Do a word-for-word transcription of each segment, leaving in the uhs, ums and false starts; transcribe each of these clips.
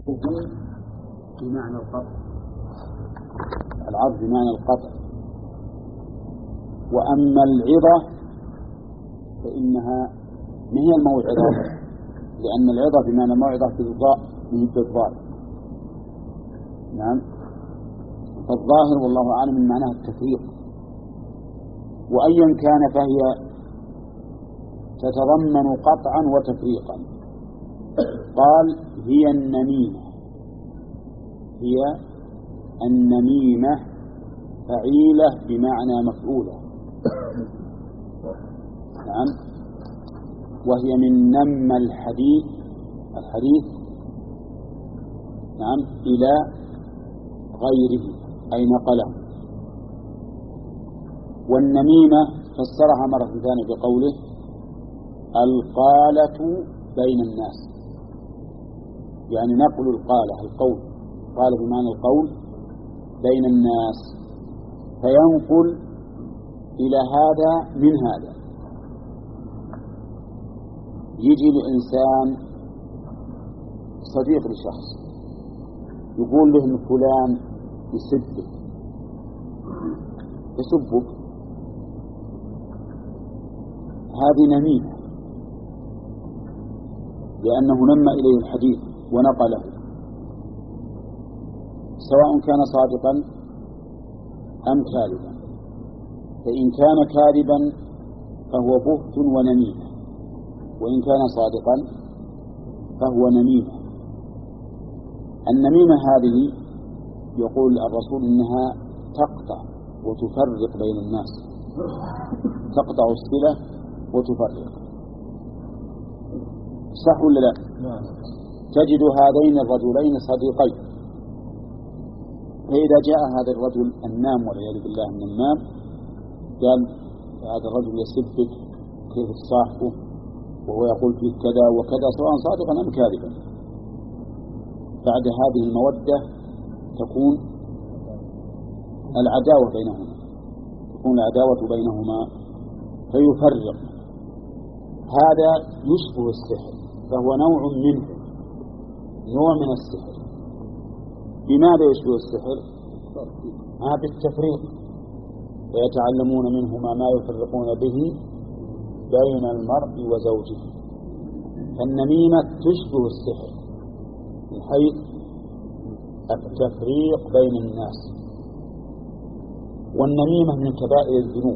بمعنى القطع، العظ بمعنى القطع. وأما العظة فإنها ما هي الموعظة، لأن العظة بمعنى موعظة بالضاء من بالضاد. نعم، فالظاهر والله أعلم من معناها التفريق، وأيا كان فهي تتضمن قطعا وتفريقا. قال هي النميمة، هي النميمة فعيلة بمعنى مفعولة. نعم، وهي من نم الحديث الحديث نعم إلى غيره أي نقله. والنميمة فسرها مرة ثانية بقوله القالة بين الناس، يعني نقل القالة، القول، قال بمعنى القول بين الناس، فينقل إلى هذا من هذا. يجي لإنسان صديق لشخص يقول له إن فلان يسبك يسبك، هذه نميمة، لأنه نمى إليه الحديث ونقله، سواء كان صادقا أم كاذبا. فإن كان كاذبا فهو بهت ونميمة، وإن كان صادقا فهو نميمة. النميمة هذه يقول الرسول إنها تقطع وتفرق بين الناس، تقطع الصلة وتفرق. صح ولا لا؟ تجد هذين الرجلين صديقين، فإذا جاء هذا الرجل النام والعياذ بالله النمام قال هذا الرجل يسبك كيف صاحبه وهو يقول فيه كذا وكذا، سواء صادقا أم كاذبا، بعد هذه المودة تكون العداوة بينهما، تكون العداوة بينهما فيفرق. هذا يشبه السحر، فهو نوع منه، نوع من السحر. بماذا يشبه السحر؟ ما بالتفريق، ويتعلمون منهما ما يفرقون به بين المرء وزوجه. فالنميمة تشبه السحر من حيث التفريق بين الناس. والنميمة من كبائر الذنوب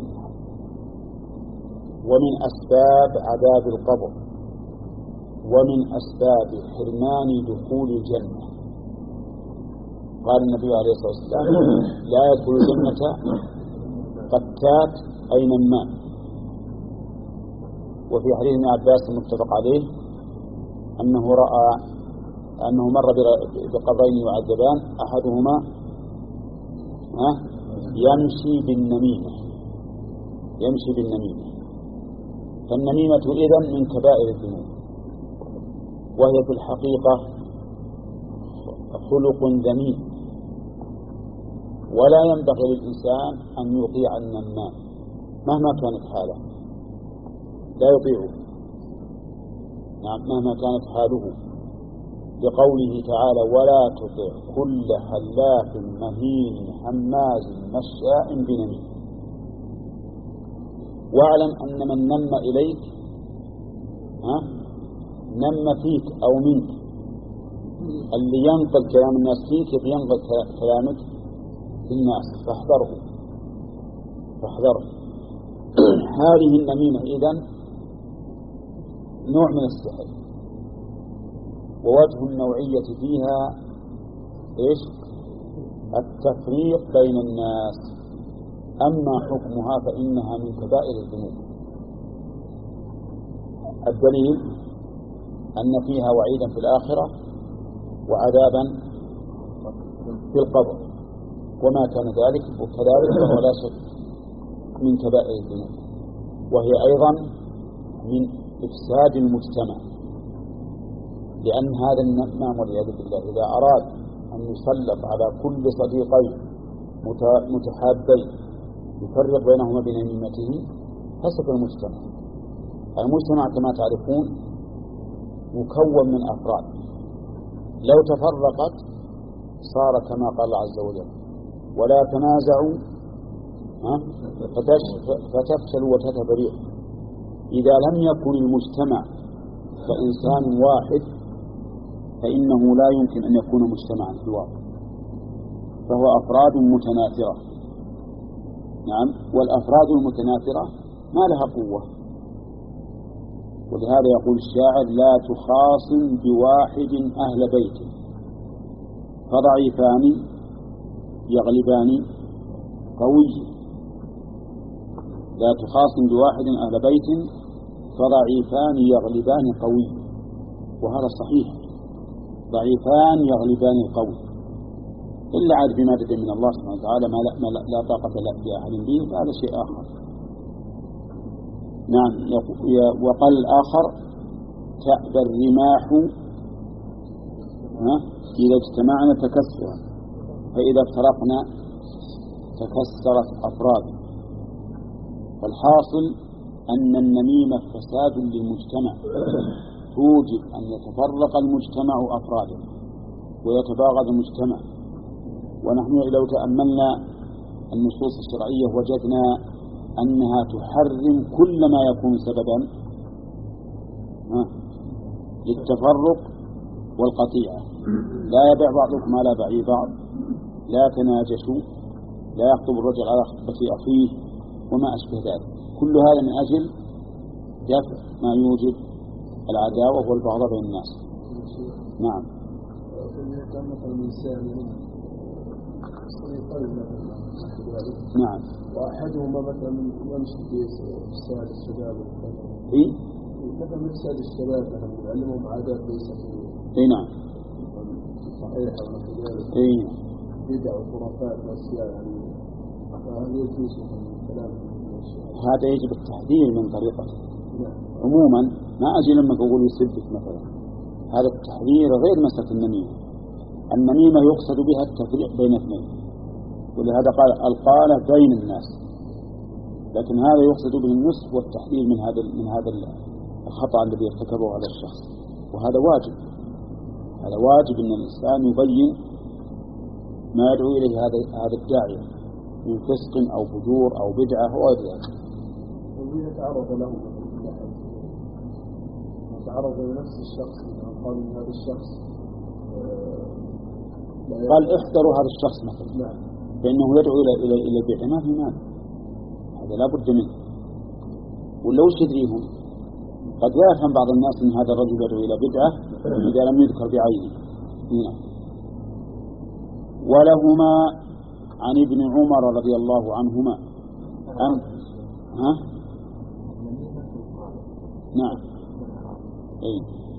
ومن أسباب عذاب القبر ومن أسباب حرمان دخول الجنة. قال النبي عليه الصلاة والسلام لا يدخل الجنة قتات أي نمام. وفي حديث ابن عباس المتفق عليه أنه رأى أنه مر بقبرين يعذبان، أحدهما يمشي بالنميمة يمشي بالنميمة فالنميمة إذن من كبائر الذنوب، وهي في الحقيقة خلق ذميم، ولا ينبغي للإنسان أن يطيع النمام مهما كانت حاله، لا يطيعه نعم مهما كانت حاله، لقوله تعالى ولا تطع كل حلاف مهين هماز مشاء بنميم. واعلم أن من نم إليك ها نم فيك أو منك، اللي ينقل كلام الناس فيك ينقل كلامك في الناس، فاحذره فاحذره. هذه النميمة إذن نوع من السحر، ووجه النوعية فيها إيش؟ التفريق بين الناس. أما حكمها فإنها من كبائر الذنوب. الدليل أن فيها وعيدا في الآخرة وعذابا في القبر، وما كان ذلك وكذلك فهو لا شك من كبائر الذنوب، وهي أيضا من إفساد المجتمع، لأن هذا النمام والعياذ بالله إذا أراد أن يسلط على كل صديقين متحابين يفرق بينهما بنميمته فسد المجتمع. المجتمع كما تعرفون مكون من أفراد، لو تفرقت صار كما قال الله عز وجل ولا تنازعوا فتفشلوا وتذهب ريحكم. إذا لم يكن المجتمع كإنسان واحد فإنه لا يمكن أن يكون مجتمعا في الواقع، فهو أفراد متناثرة. نعم، والأفراد المتناثرة ما لها قوة، ولهذا يقول الشاعر لا تخاصم بواحد أهل بيت فضعيفان يغلبان قوي. لا تخاصم بواحد أهل بيت فضعيفان يغلبان قوي، وهذا صحيح، ضعيفان يغلبان القوي، إلا عاد بمادة من الله سبحانه وتعالى ما لا, ما لا, لا طاقة لأحد به، فهذا شيء آخر. نعم. وقال الآخر تأبى الرماح إذا اجتمعنا تكسرا فإذا افترقنا تكسرت أفراد. والحاصل أن النميمة فساد للمجتمع، توجب أن يتفرق المجتمع أفراده ويتباغض المجتمع. ونحن لو تأملنا النصوص الشرعية وجدنا أنها تحرم كل ما يكون سببا للتفرق والقطيعة. لا يبيع بعضكم على بيع بعض، لا تناجشوا، لا يخطب الرجل على خطبة أخيه، وما أشبه ذلك. كل هذا من أجل دفع ما يوجب العداوة والبغضاء بين الناس. نعم. نعم. وأحدهما مثلا يمشي في إفساد الشباب. إيه؟ مثلا من إفساد الشباب مثلا يعلمهم عادات ليس في. إيه نعم. صحيح ولا كذلك. إيه. بدع وخرافات وأشياء يعني. فهل يجوز الكلام؟ هذا يجب التحذير من طريقته. نعم. عموما ما أجي لما أقول يسبك مثلا، هذا التحذير غير مسألة النميمة. النميمة يقصد بها التفريق بين اثنين، ولهذا قال القالة بين الناس، لكن هذا يقصد به النصح والتحذير من هذا من هذا الخطأ الذي ارتكبه هذا الشخص، وهذا واجب. هذا واجب أن الإنسان يبين ما يدعو إليه هذا هذا الداعية من فسق أو فجور أو بدعة أو غير ذلك. وإذا تعرض له تعرض لنفس الشخص قال إن هذا الشخص قال احذروا هذا الشخص مثلا، نعم، فإنه يدعو إلى إلى إلى البدع، ما في مانع، هذا لا بد منه. ولو يدريهم قد لا يفهم بعض الناس أن هذا الرجل يدعو إلى بدعة إذا لم يذكر بعينه. نعم. ولهما عن ابن عمر رضي الله عنهما أن ها نعم أي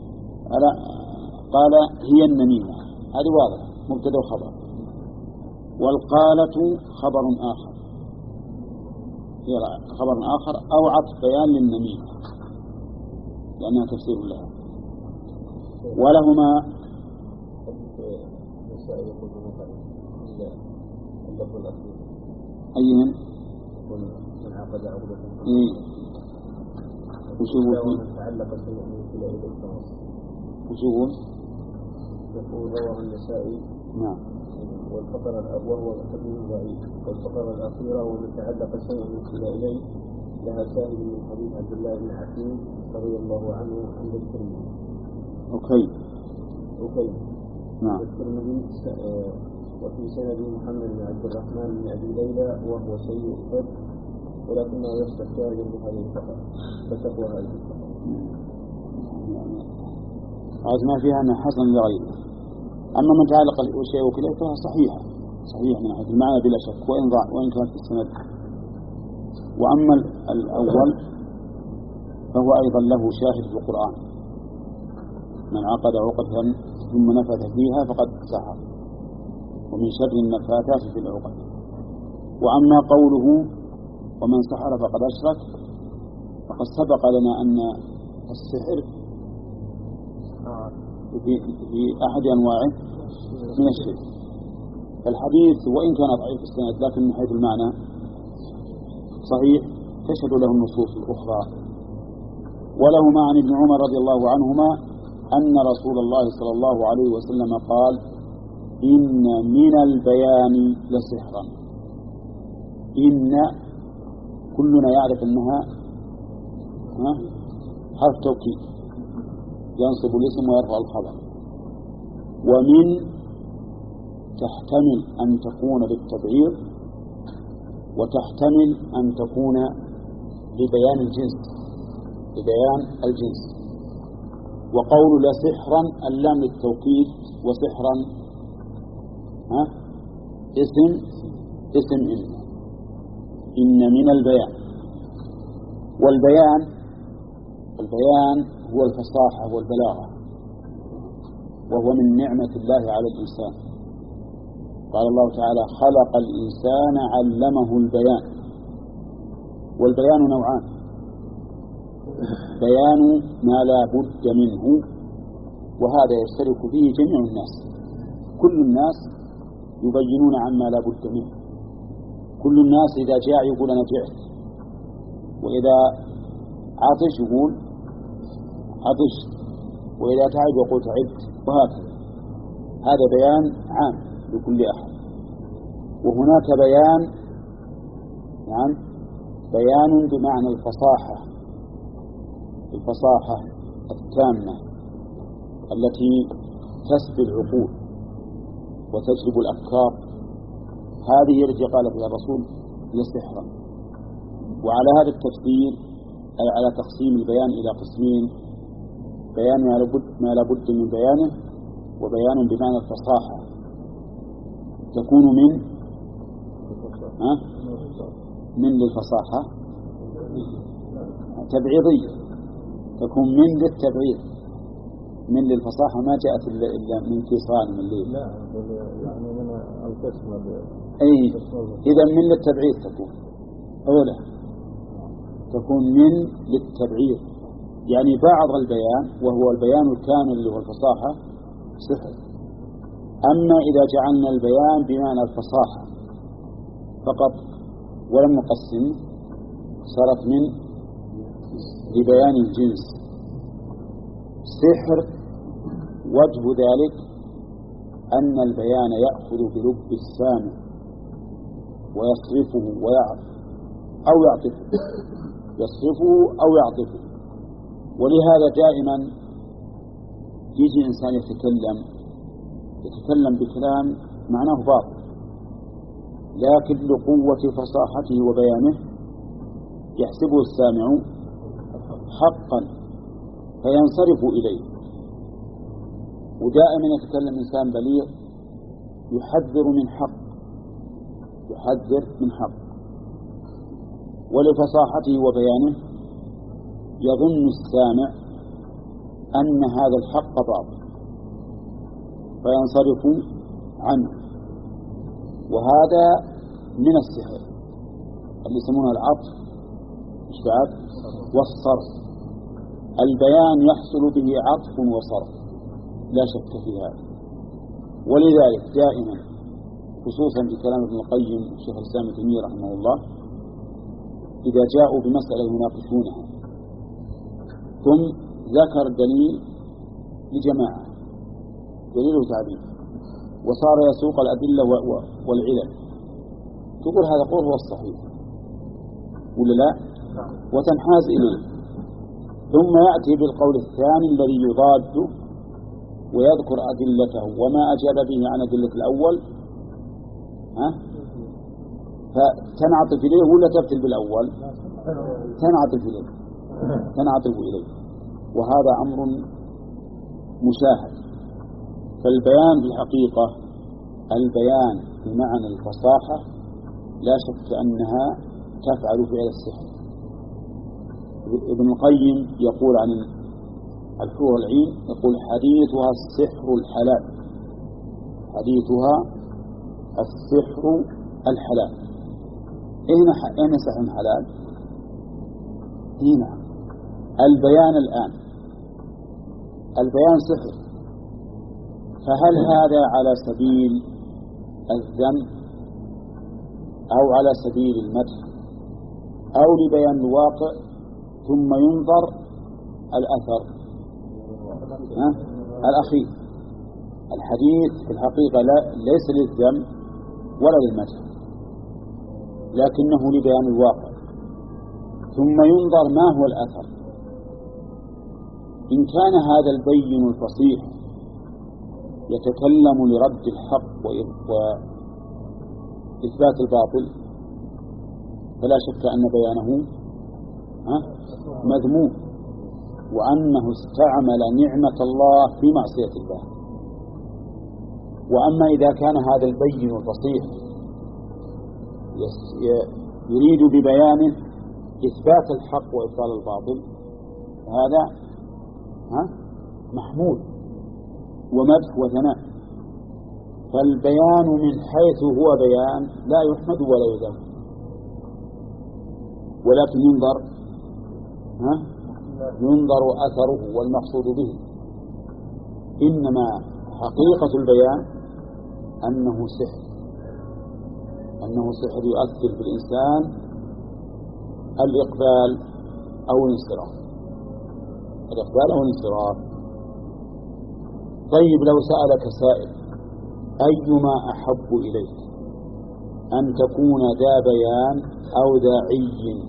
قال هي النميمة، هذه واضحة مبتدأ وخبر. والقالة خبر آخر، هي خبر آخر أو عطف بيان للنميمة لأنها تفسير لها. ولهما أيهن من عقد عقدة وشوفوا تعلق شيء من كلاه الخاص وشوفوا يقول رواه النسائي. نعم. والفقرة الأول وهو حديث ضعيف. والفقرة الأخيرة ومن تعلق شيء من كلاه إليه لها شاهد من حديث عبد الله بن حكيم رضي الله عنه عند الترمذي. أوكي. أوكي. نعم. الترمذي وفي سند محمد بن عبد الرحمن بن أبي ليلى وهو سيء الحفظ ولكنه يصلح شاهدا بهذه الفقرة فتقوى هذه الفقرة. هذا ما فيها أنه حسن لغيره. أما من تعلق الشيء وكله فهي صحيحة صحيح من حيث المعنى بلا شك، وإن ضاع وإن كانت في السند. وأما الأول فهو أيضا له شاهد في القرآن: من عقد عقدة ثم نفث فيها فقد سحر ومن شر النفاثات في العقد. وأما قوله ومن سحر فقد أشرك فقد سبق لنا أن السحر في, في أحد أنواعه من الشرك. الحديث وإن كان ضعيف السند لكن من حيث المعنى صحيح تشهد له النصوص الأخرى. ولهما عن ابن عمر رضي الله عنهما أن رسول الله صلى الله عليه وسلم قال: إن من البيان لسحرا. إن كلنا يعرف أنها حرف توكيد ينصب الاسم ويرفع الخبر. ومن تحتمل أن تكون بالتبعيض وتحتمل أن تكون لبيان الجنس لبيان الجنس. وقول لسحرا اللام للتوكيد، وسحرا ها اسم اسم إن إن من البيان. والبيان البيان هو الفصاحة والبلاغة، وهو من نعمة الله على الإنسان. قال الله تعالى: خلق الإنسان علمه البيان. والبيان نوعان: بيان ما لا بد منه، وهذا يشترك فيه جميع الناس، كل الناس يبينون عما لا بد منه. كل الناس إذا جاء يقول أنا جعت، وإذا عطش يقول عطشت، وإذا تعب يقول تعبت، وهكذا. هذا بيان عام لكل أحد. وهناك بيان يعني بيان بمعنى الفصاحة الفصاحة التامة التي تسبي العقول وتجلب الأفكار. هذه التي قال فيها الرسول لسحرا. وعلى هذا التفسير أي على تقسيم البيان إلى قسمين: بيان ما لابد ما لابد من بيانه، وبيان بمعنى الفصاحة تكون من ها من للفصاحة تبعيضية، تكون من للتبعيض. من للفصاحة ما جاءت إلا من كسران من الليل. لا يعني من القسم. أي إذا من للتبعيض تكون أولا تكون من للتبعيض، يعني بعض البيان وهو البيان الكامل اللي هو الفصاحة سحر. أما إذا جعلنا البيان بمعنى الفصاحة فقط ولم نقسم صارت من لبيان الجنس. سحر وجه ذلك أن البيان يأخذ بلب السامع ويصرفه ويعطف أو يعطفه يصرفه أو يعطفه. ولهذا دائما يجي إنسان يتكلم يتكلم بكلام معناه باطل، لكن لقوة فصاحته وبيانه يحسبه السامع حقا فينصرف إليه. ودائما يتكلم إنسان بليغ يحذر من حق يحذر من حق ولفصاحته وبيانه يظن السامع أن هذا الحق باطل فينصرف عنه. وهذا من السحر اللي يسمونه العطف والصرف. البيان يحصل به عطف وصرف لا شك في هذا. ولذلك دائما خصوصا في كلام ابن القيم والشيخ الإسلام ابن تيمية رحمه الله إذا جاءوا بمسألة يناقشونها ثم ذكر دليل لجماعة دليل تعبير وصار يسوق الأدلة والعلل، تقول هذا قول هو الصحيح ولا لا؟ وتنحاز إليه، ثم يأتي بالقول الثاني الذي يضاده ويذكر أدلته وما أجاب به عن أدلة الأول، ها؟ فتنعطف إليه ولا تبتل بالأول؟ تنعطف إليه تنعطف إليه وهذا أمر مشاهد. فالبيان بالحقيقة البيان بمعنى الفصاحة لا شك أنها تفعل فعل السحر. ابن القيم يقول عن الحور العين يقول حديثها السحر الحلال حديثها السحر الحلال. أين أين سحر حلال؟ هنا البيان الآن البيان سحر، فهل هذا على سبيل الذم أو على سبيل المدح أو لبيان الواقع ثم ينظر الأثر؟ ها؟ الأخير. الحديث في الحقيقة لا ليس للذم ولا للمدح، لكنه لبيان الواقع. ثم ينظر ما هو الأثر. إن كان هذا البين الفصيح يتكلم لرد الحق وإثبات الباطل فلا شك أن بيانه مذموم، وأنه استعمل نعمة الله في معصية الله. وأما إذا كان هذا البين الفصيح يريد ببيانه إثبات الحق وإبطال الباطل هذا ها محمود ومدح وثناء. فالبيان من حيث هو بيان لا يحمد ولا يذم، ولكن ينظر ها ينظر أثره والمقصود به. إنما حقيقة البيان أنه سحر، أنه سحر يؤثر في الإنسان الإقبال أو الانصراف، الإقبال أو الانصراف. طيب لو سألك سائل أيما أحب إليك أن تكون ذا بيان أو ذا عي؟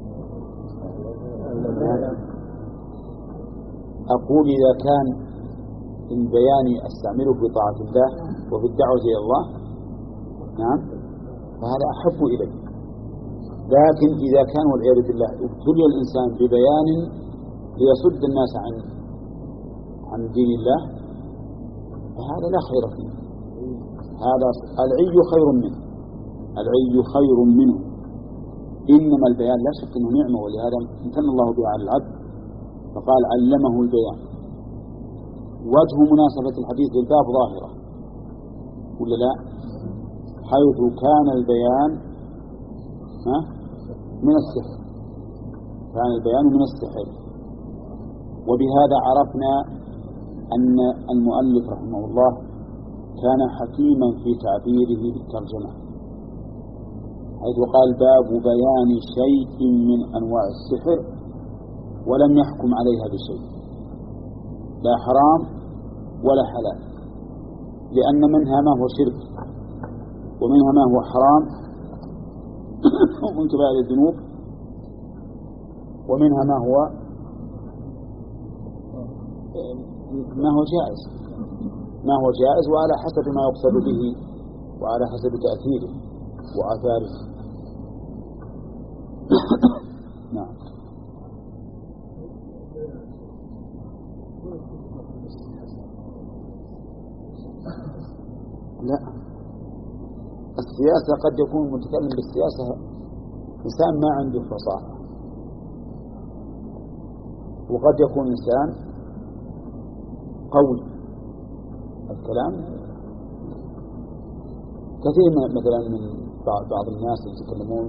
أقول إذا كان البيان أستعمله في طاعة الله وفي الدعوة إلى الله نعم فهذا أحب إلي. لكن إذا كان والعياذ بالله ابتلي الإنسان ببيان ليصد الناس عن عن دين الله فهذا لا خير فيه. هذا العي خير منه، العي خير منه. إنما البيان لا شك أنه نعمة، ولهذا امتن الله بها على العبد فقال علمه البيان. وجه مناسبة الحديث للباب ظاهرة ولا لا؟ حيث كان البيان ها من السحر، كان البيان من السحر. وبهذا عرفنا أن المؤلف رحمه الله كان حكيما في تعبيره بالترجمة، حيث قال باب بيان شيء من أنواع السحر ولم يحكم عليها بشيء، لا حرام ولا حلال، لأن منها ما هو شرك ومنها ما هو حرام ومن كبائر الذنوب، ومنها ما هو ما هو جائز ما هو جائز وعلى حسب ما يقصد به وعلى حسب تأثيره وآثاره. نعم. لا، السياسة قد يكون متكلم بالسياسة إنسان ما عنده فصاحة، وقد يكون إنسان قوي الكلام. كثير مثلا من بعض الناس يتكلمون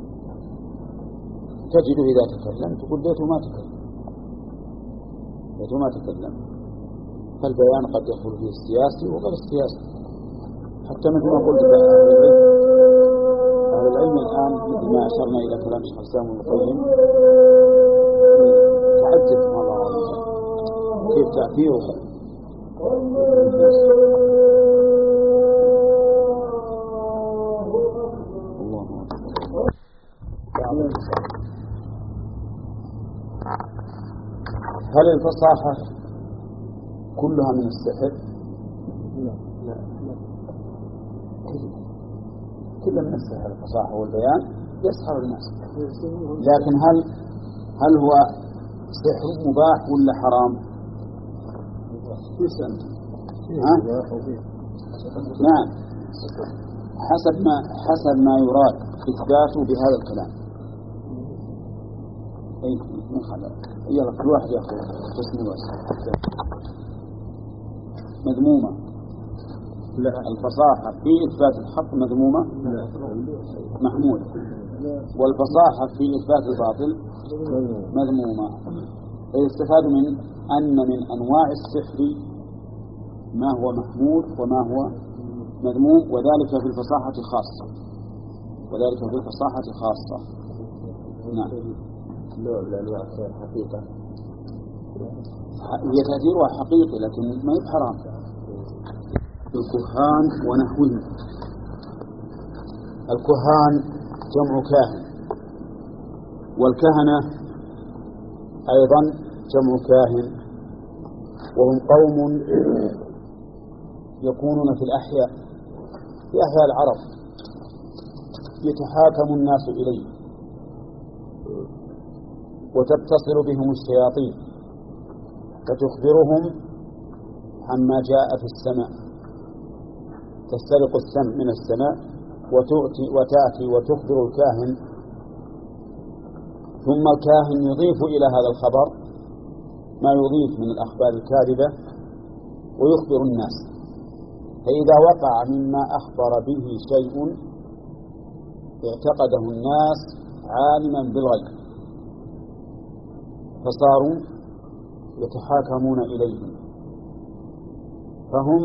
تجده إذا تكلم تقول ليته ما تكلم ليته ما تكلم فالبيان قد يدخل فيه السياسي وغير السياسي. حتى مثل ما قلت أهل العلم الآن مثل ما أشرنا إلى كلام الشيخ الإسلام ابن القيم تعجب من الله كيف تأثيره الله. هل الفصاحة كلها من السحر؟ لا لا كلها من السحر، الفصاحة والبيان يسحر الناس. لكن هل هل هو سحر مباح ولا حرام؟ ها؟ نعم، حسب ما حسب ما يراد إثباته بهذا الكلام. أي من خلال يلا كل واحد يأخذ قسم واسع. مذمومة. لا، الفصاحة في إثبات الحق مذمومة محمود، والفصاحة في إثبات الباطل مذمومة. استفاد من أن من أنواع السحر ما هو محمود وما هو مذموم، وذلك في الفصاحة خاصة وذلك في الفصاحة خاصة. نعم. نوع من أنواع السحر حقيقة هي تأثيرها حقيقي لكن ما هي حرام. الكهان ونحوهم. الكهان جمع كاهن، والكهنة أيضا جمع كاهن، وهم قوم يكونون في الأحياء في أحياء العرب يتحاكم الناس إليه وتتصل بهم الشياطين فتخبرهم عما جاء في السماء، تسترق السمع من السماء وتؤتي وتأتي وتخبر الكاهن، ثم الكاهن يضيف إلى هذا الخبر ما يضيف من الأخبار الكاذبة ويخبر الناس، فإذا وقع مما أخبر به شيء اعتقده الناس عالما بالغيب فصاروا يتحاكمون إليه، فهم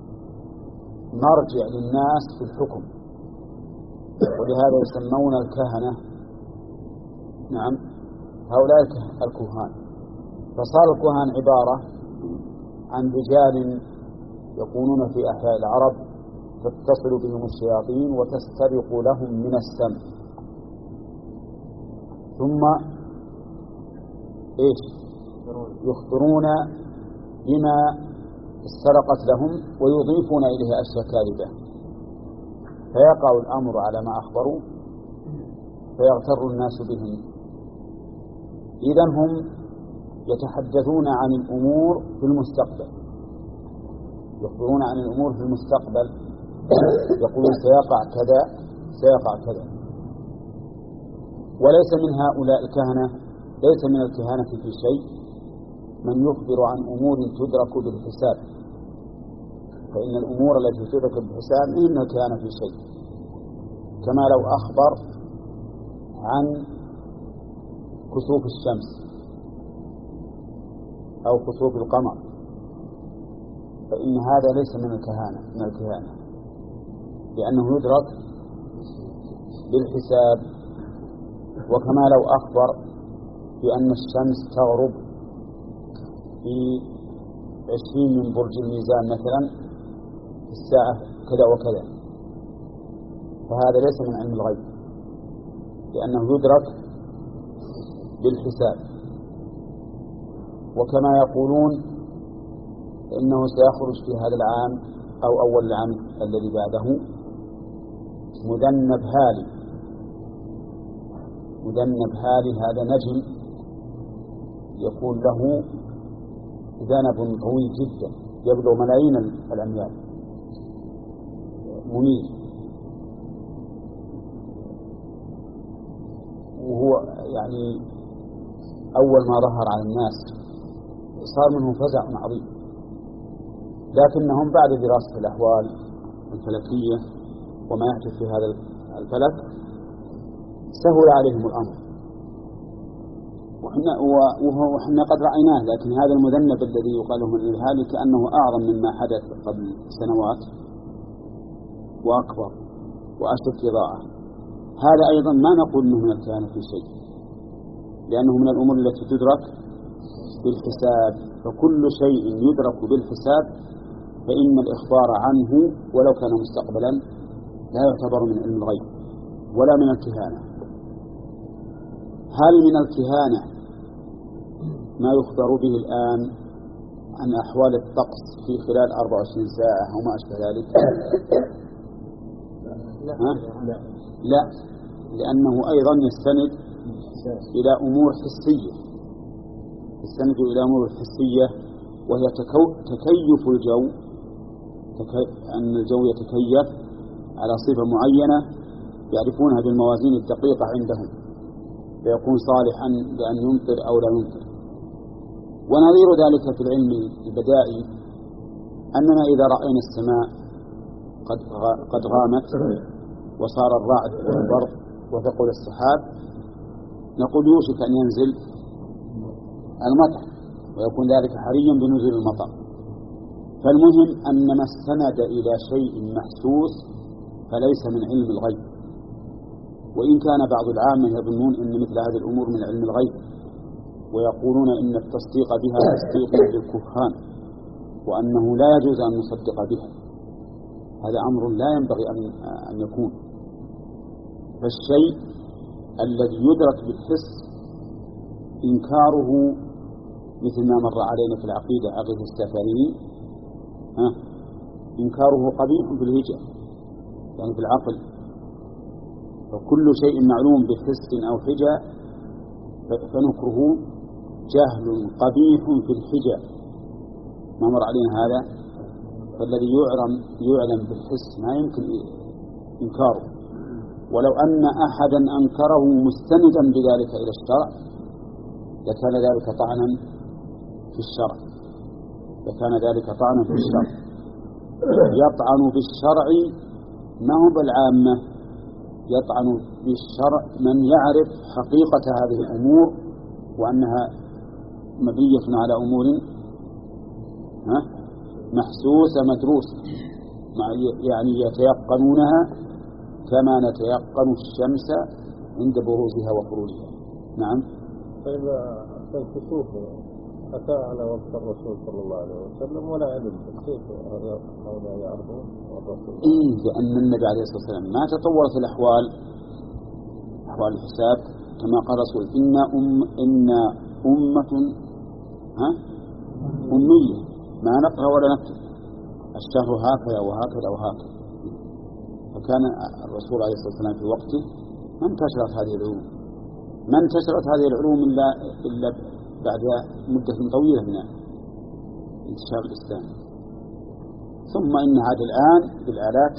مرجع للناس في الحكم، ولهذا يسمون الكهنة نعم هؤلاء الكهان. فصار الكهان عبارة عن رجال يكونون في أحياء العرب تتصل بهم الشياطين وتسترق لهم من السمع، ثم إيش يخبرون بما استرقت لهم ويضيفون إليه أشياء كاذبة، فيقع الأمر على ما أخبروا فيغتر الناس بهم. إذن هم يتحدثون عن الأمور في المستقبل، يخبرون عن الأمور في المستقبل، يقولون سيقع كذا سيقع كذا. وليس من هؤلاء الكهنة، ليس من الكهنة في شيء من يخبر عن أمور تدرك بالحساب، فإن الأمور التي تدرك بالحساب إن الكهنة في شيء، كما لو أخبر عن كسوف الشمس أو كسوف القمر فإن هذا ليس من الكهنة من الكهنة لأنه يدرك بالحساب. وكما لو أخبر بأن الشمس تغرب في عشرين من برج الميزان مثلا في الساعة كذا وكذا، فهذا ليس من علم الغيب لأنه يدرك بالحساب. وكما يقولون إنه سيخرج في هذا العام أو أول العام الذي بعده مذنب هالي. مذنب هالي هذا نجم يكون له ذنب قوي جدا يبلغ ملايين الأميال منير، وهو يعني أول ما ظهر على الناس صار منه فزع عظيم، لكنهم بعد دراسة الأحوال الفلكية وما يحدث في هذا الفلك سهل عليهم الأمر، وحنا, وحنا قد رأيناه. لكن هذا المذنب الذي يقال له الإرهالي كأنه أعظم مما حدث قبل سنوات وأكبر وأشد إضاءة. هذا أيضا ما نقول أنه من الكهنة في شيء، لأنه من الأمور التي تدرك بالحساب، فكل شيء يدرك بالحساب فإن الإخبار عنه ولو كان مستقبلا لا يعتبر من علم الغيب ولا من الكهانة. هل من الكهانة ما يخبر به الآن عن أحوال الطقس في خلال أربع وعشرين ساعة أو ما أشبه ذلك؟ لا. لا، لأنه أيضا يستند إلى أمور حسية، يستند إلى أمور حسية وهي تكيف الجو، أن الجو يتكيف على صفة معينة يعرفونها بالموازين الدقيقة عندهم فيكون صالحا لأن يمطر أو لا يمطر. ونظير ذلك في العلم البدائي أننا إذا رأينا السماء قد قد غامت وصار الرعد والبرق وثقل السحاب نقول يوشك أن ينزل المطر ويكون ذلك حريا بنزول المطر. فالمهم أن ما استند إلى شيء محسوس فليس من علم الغيب، وإن كان بعض العامة يظنون أن مثل هذه الأمور من علم الغيب ويقولون إن التصديق بها تصديق بالكهان، وأنه لا يجوز أن نصدق بها. هذا أمر لا ينبغي أن يكون. فالشيء الذي يدرك بالحس إنكاره مثل ما مر علينا في العقيدة عقيدة السفاريين، ها إنكاره قبيح في الهجة يعني في العقل. فكل شيء معلوم بحس أو حجة فنكره جهل قبيح في الحجة، ما مر علينا هذا. فالذي يعلم يعلم بالحس ما يمكن إنكاره، ولو أن أحدا أنكره مستندا بذلك إلى الشرع لكان ذلك طعنا في الشرع لكان ذلك طعنا في الشرع. يطعن بالشرع ما هو بالعامة، يطعن بالشرع من يعرف حقيقة هذه الأمور وأنها مبنية على أمور محسوسة مدروسة، يعني يتيقنونها كما نتيقن الشمس عند بروزها وخروجها. نعم. طيب الكسوف أتى على وقت الرسول صلى الله عليه وسلم ولا علم، كيف هؤلاء يعرفون الرسول؟ إيه، لأن النبي عليه الصلاة والسلام ما تطورت الأحوال أحوال الحساب كما قال الرسول إن أم إن أمة ها أمية ما نقرأ ولا نكتب، الشهر هكذا وهكذا وهكذا. فكان الرسول عليه الصلاة والسلام في وقته ما انتشرت هذه العلوم ما انتشرت هذه العلوم إلا إلا بعد مدة طويلة من انتشار الإسلام. ثم إن هذا الآن بالآلات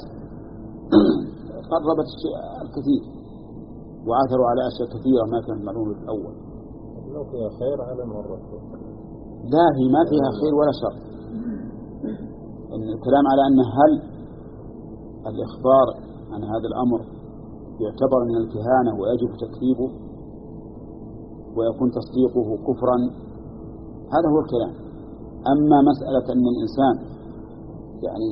قربت الكثير وعثروا على أشياء كثيرة ما كانت معلومة في الأول. لو فيها خير على الرسول لا، هي ما فيها خير ولا شر. إن الكلام على أن هل الإخبار عن هذا الأمر يعتبر من الكهانة ويجب تكذيبه ويكون تصديقه كفرا، هذا هو الكلام. أما مسألة أن الإنسان يعني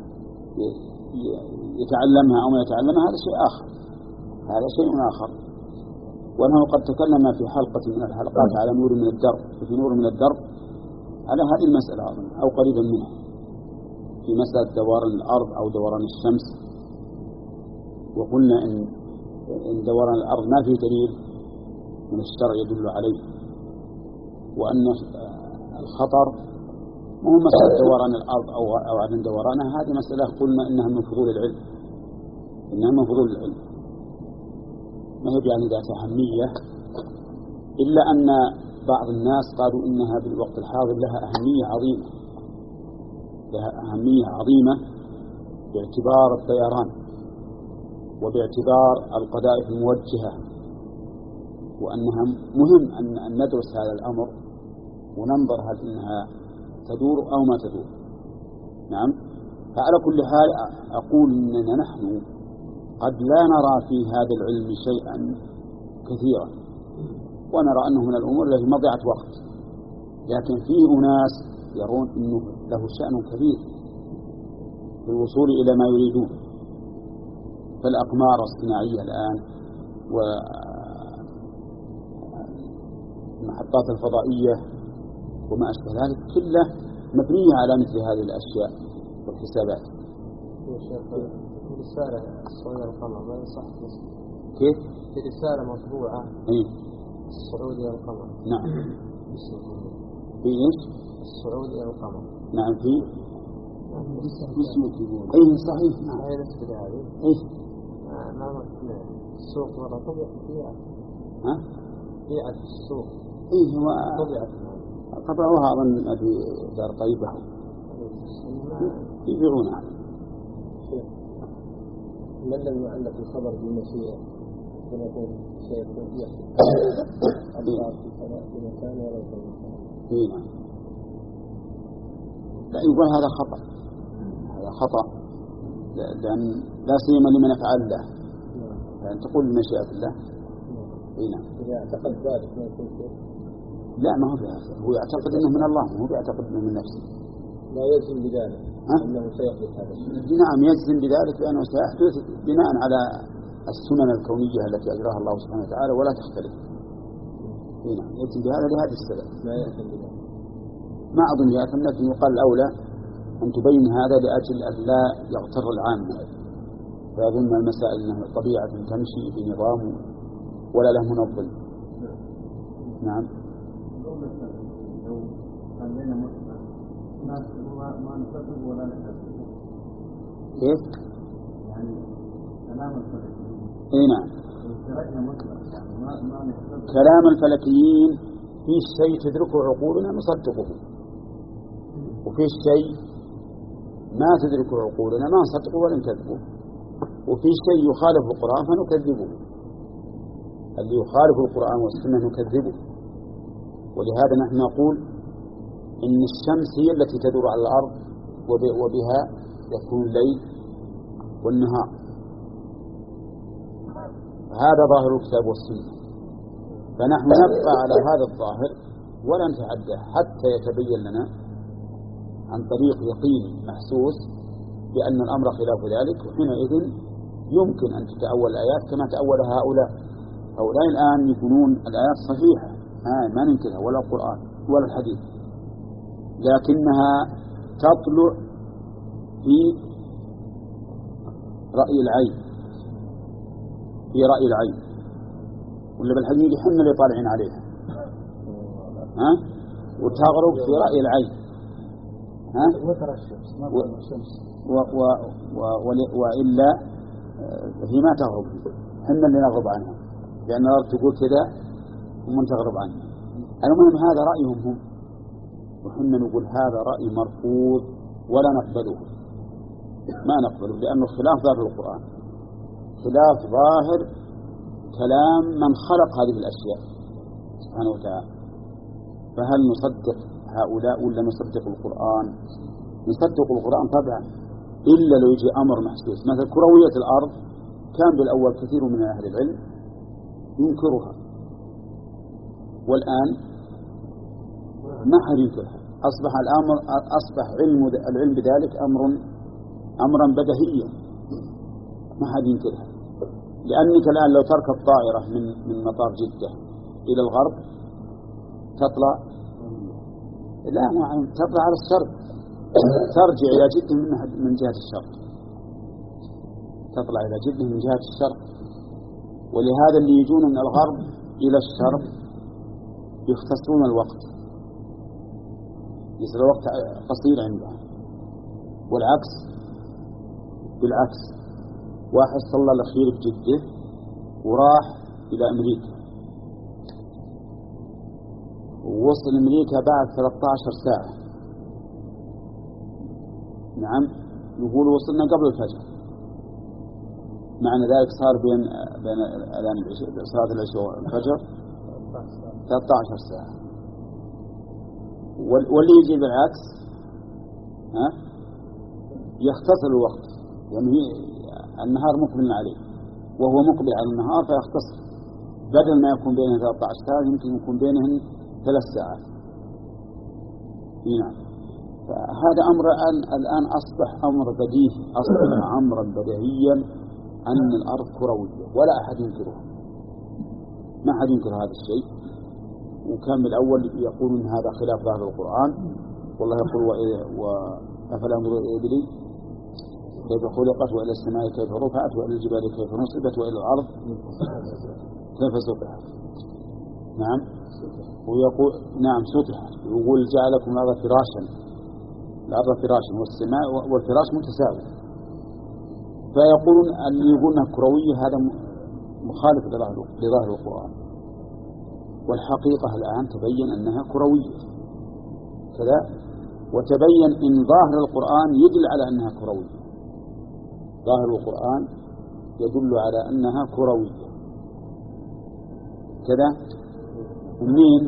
يتعلمها أو ما يتعلمها هذا شيء آخر هذا شيء آخر وأنه قد تكلم في حلقة من الحلقات على نور من الدرب في نور من الدرب على هذه المسألة أو قريبا منها، في مسألة دوران الأرض أو دوران الشمس. وقلنا إن, إن دوران الأرض ما فيه دليل من الشرع يدل عليه، وأن الخطر مو مسألة دوران الأرض أو أو عدم دورانها، هذه مسألة قلنا إنها من فضول العلم إنها من فضول العلم ما هي يعني ذات أهمية، إلا أن بعض الناس قالوا إنها بالوقت الحاضر لها أهمية عظيمة لها أهمية عظيمة باعتبار الطيران وباعتبار القذائف الموجهة، وأنها مهم أن, أن ندرس هذا الأمر وننظر هل إنها تدور أو ما تدور. نعم. فعلى كل حال أقول إننا نحن قد لا نرى في هذا العلم شيئا كثيرا ونرى أنه من الأمور التي مضيعة وقت، لكن فيه أناس يرون أنه له شأن كبير في الوصول إلى ما يريدون. فالأقمار الصناعية الآن والمحطات الفضائية وما أشبه ذلك كله مبنية على مثل هذه الأشياء والحسابات. رسالة السعودية القمر ما يصح كيف؟ في رسالة مطبوعة إيه؟ السعودية القمر. نعم. في إيش؟ السعودية القمر. نعم في أي صحيح. نعم. هاي نسبة هذه. إيش؟ نعم. السوق مرة طبيعة فيها. ها؟ فيها في السوق. إيه هو طبيعة. قطعوها أظن في دار طيبة يبيعونها. من لم يعلق الخبر بالمشيئة فنقول سيكون يحدث أبقى في مكان ولا في مكان. نعم. لا يقول هذا خطأ هذا خطأ لأن لا سيما لمن يفعل الله يعني تقول بمشيئة الله. نعم. إذا اعتقد ذلك ما يكون شيء. لا ما هو بهذا، هو يعتقد أنه من الله هو يعتقد أنه من نفسه. لا يجزم بذلك أنه سيحدث هذا الشيء. نعم يجزم بذلك لأنه سيحدث بناء على السنن الكونية التي أجراها الله سبحانه وتعالى ولا تختلف. هنا يأتي بهذا لهذا السبب. لا يأتي بهذا. ما أظن يأتي، لكن يقال الأولى أن تبين هذا لأجل أن لا يغتر العام فيظن المسائل أنها طبيعة تمشي بنظام ولا له منظم. نعم. كيف؟ يعني كلام الفلكيين. اي نعم. كلام الفلكيين في شيء تدركه عقولنا نصدقه، وفي شيء ما تدركه عقولنا ما نصدقه ولا نكذبه، وفي شيء يخالف القرآن فنكذبه. اللي يخالف القرآن والسنة نكذبه. ولهذا نحن نقول إن الشمس هي التي تدور على الأرض وبها يكون الليل والنهار. هذا ظاهر الكتاب والسنة، فنحن نبقى على هذا الظاهر ولا نتعدى حتى يتبين لنا عن طريق يقيني محسوس بأن الأمر خلاف ذلك، وحينئذ يمكن أن تتأول الآيات كما تأولها هؤلاء. هؤلاء الآن يكونون الآيات صحيحة آه ما ننكرها ولا القرآن ولا الحديث، لكنها تطلع في رأي العين، في رأي العين ولا بالحديث حنا اللي طالعين عليها ها، وتغرب في رأي العين ها، وترى الشمس ما ترى الشمس و و و وإلا هي ما تغرب، حنا اللي نغرب عنها لأن الأرض تقول كذا ومن تغرب عنها. المهم هذا رأيهم هم، وحنا نقول هذا رأي مرفوض ولا نقبله، ما نقبله لأنه خلاف ظاهر القرآن، خلاف ظاهر كلام من خلق هذه الأشياء سبحانه وتعالى. فهل نصدق هؤلاء ولا نصدق القرآن؟ نصدق القرآن طبعا، إلا لو يجي أمر محسوس. مثل كروية الأرض كان بالأول كثير من أهل العلم ينكرها، والآن ما حد ينكرها. أصبح الأمر أصبح علم العلم بذلك أمر أمرا بديهيا ما حد ينكرها. لأنك الآن لو تركب طائرة من من مطار جدة إلى الغرب تطلع لا ما تطلع على الشرق، ترجع إلى جدة من من جهة الشرق، تطلع إلى جدة من جهة الشرق. ولهذا اللي يجون من الغرب إلى الشرق يختصرون الوقت، يصير الوقت قصير عندهم. والعكس بالعكس، واحد صلى الأخير بجدة وراح إلى أمريكا ووصل أمريكا بعد ثلاثة عشر ساعة، نعم يقول وصلنا قبل الفجر، معنى ذلك صار بين بين صلاة العشاء والفجر ثلاثة عشر ساعة. واللي يجي بالعكس ها يختصر الوقت، يعني النهار مقبل عليه وهو مقبل على النهار فيختصر، بدل ما يكون بينه ثلاثة عشر ساعة يمكن يكون بينهن ثلاث ساعات. نعم. فهذا أمر الآن أصبح أمر بديهي، أصبح أمرا بديهيا أن الأرض كروية ولا أحد ينكره، ما أحد ينكر هذا الشيء. وكان بالأول يقولون هذا خلاف ظاهر القرآن، والله يقول وأفلا ينظرون إلى الإبل كيف خلقت وإلى السماء كيف رفعت وإلى الجبال كيف نصبت وإلى الأرض كيف سطحت. نعم. ويقول نعم سطحت، ويقول جعلكم الأرض فراشا، الأرض فراشا والسماء والفراش متساوي. فيقولون اللي يقولنا كروية هذا مخالف لظاهر القرآن، والحقيقة الآن تبين أنها كروية كذا، وتبين إن ظاهر القرآن يدل على أنها كروية، ظاهر القرآن يدل على أنها كروية كذا. منين؟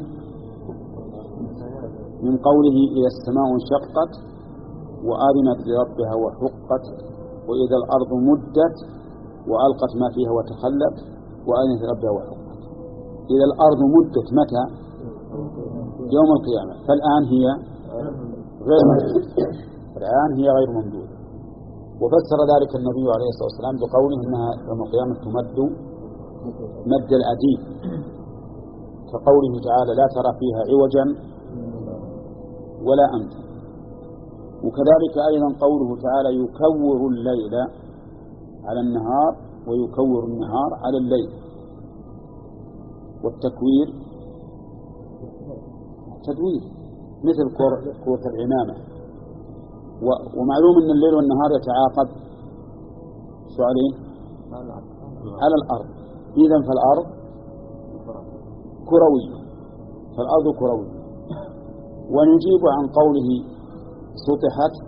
من قوله إذا السماء انشقت وآذنت لربها وحقت وإذا الأرض مدت وألقت ما فيها وتخلت وآذنت لربها وحقت. إذا الأرض مدت متى؟ يوم القيامة، فالآن هي غير ممدودة، الآن هي غير ممدودة. وفسر ذلك النبي عليه الصلاة والسلام بقوله إنها يوم القيامة تمد مد الأديم كقوله تعالى لا ترى فيها عوجا ولا أمتا. وكذلك أيضا قوله تعالى يكور الليل على النهار ويكور النهار على الليل. والتكوير تدوير مثل كرة العمامة. ومعلوم أن الليل والنهار يتعاقب شو عليه على الأرض. إذن فالأرض كروية فالأرض كروية. ونجيب عن قوله سطحت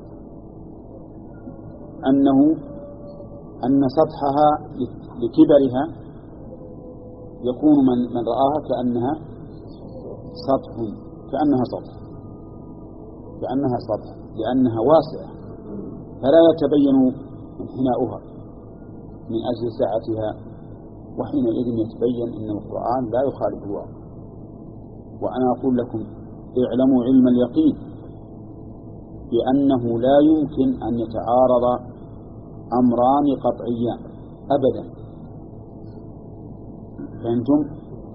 أنه أن سطحها لكبرها يكون من, من رآها كأنها سطح كأنها سطح كأنها سطح لأنها واسعة فلا يتبين انحناؤها من أجل سعتها. وحينئذ يتبين أن القرآن لا يخالف الواقع. وأنا أقول لكم اعلموا علم اليقين بأنه لا يمكن أن يتعارض أمران قطعيان أبدا. فهمتم؟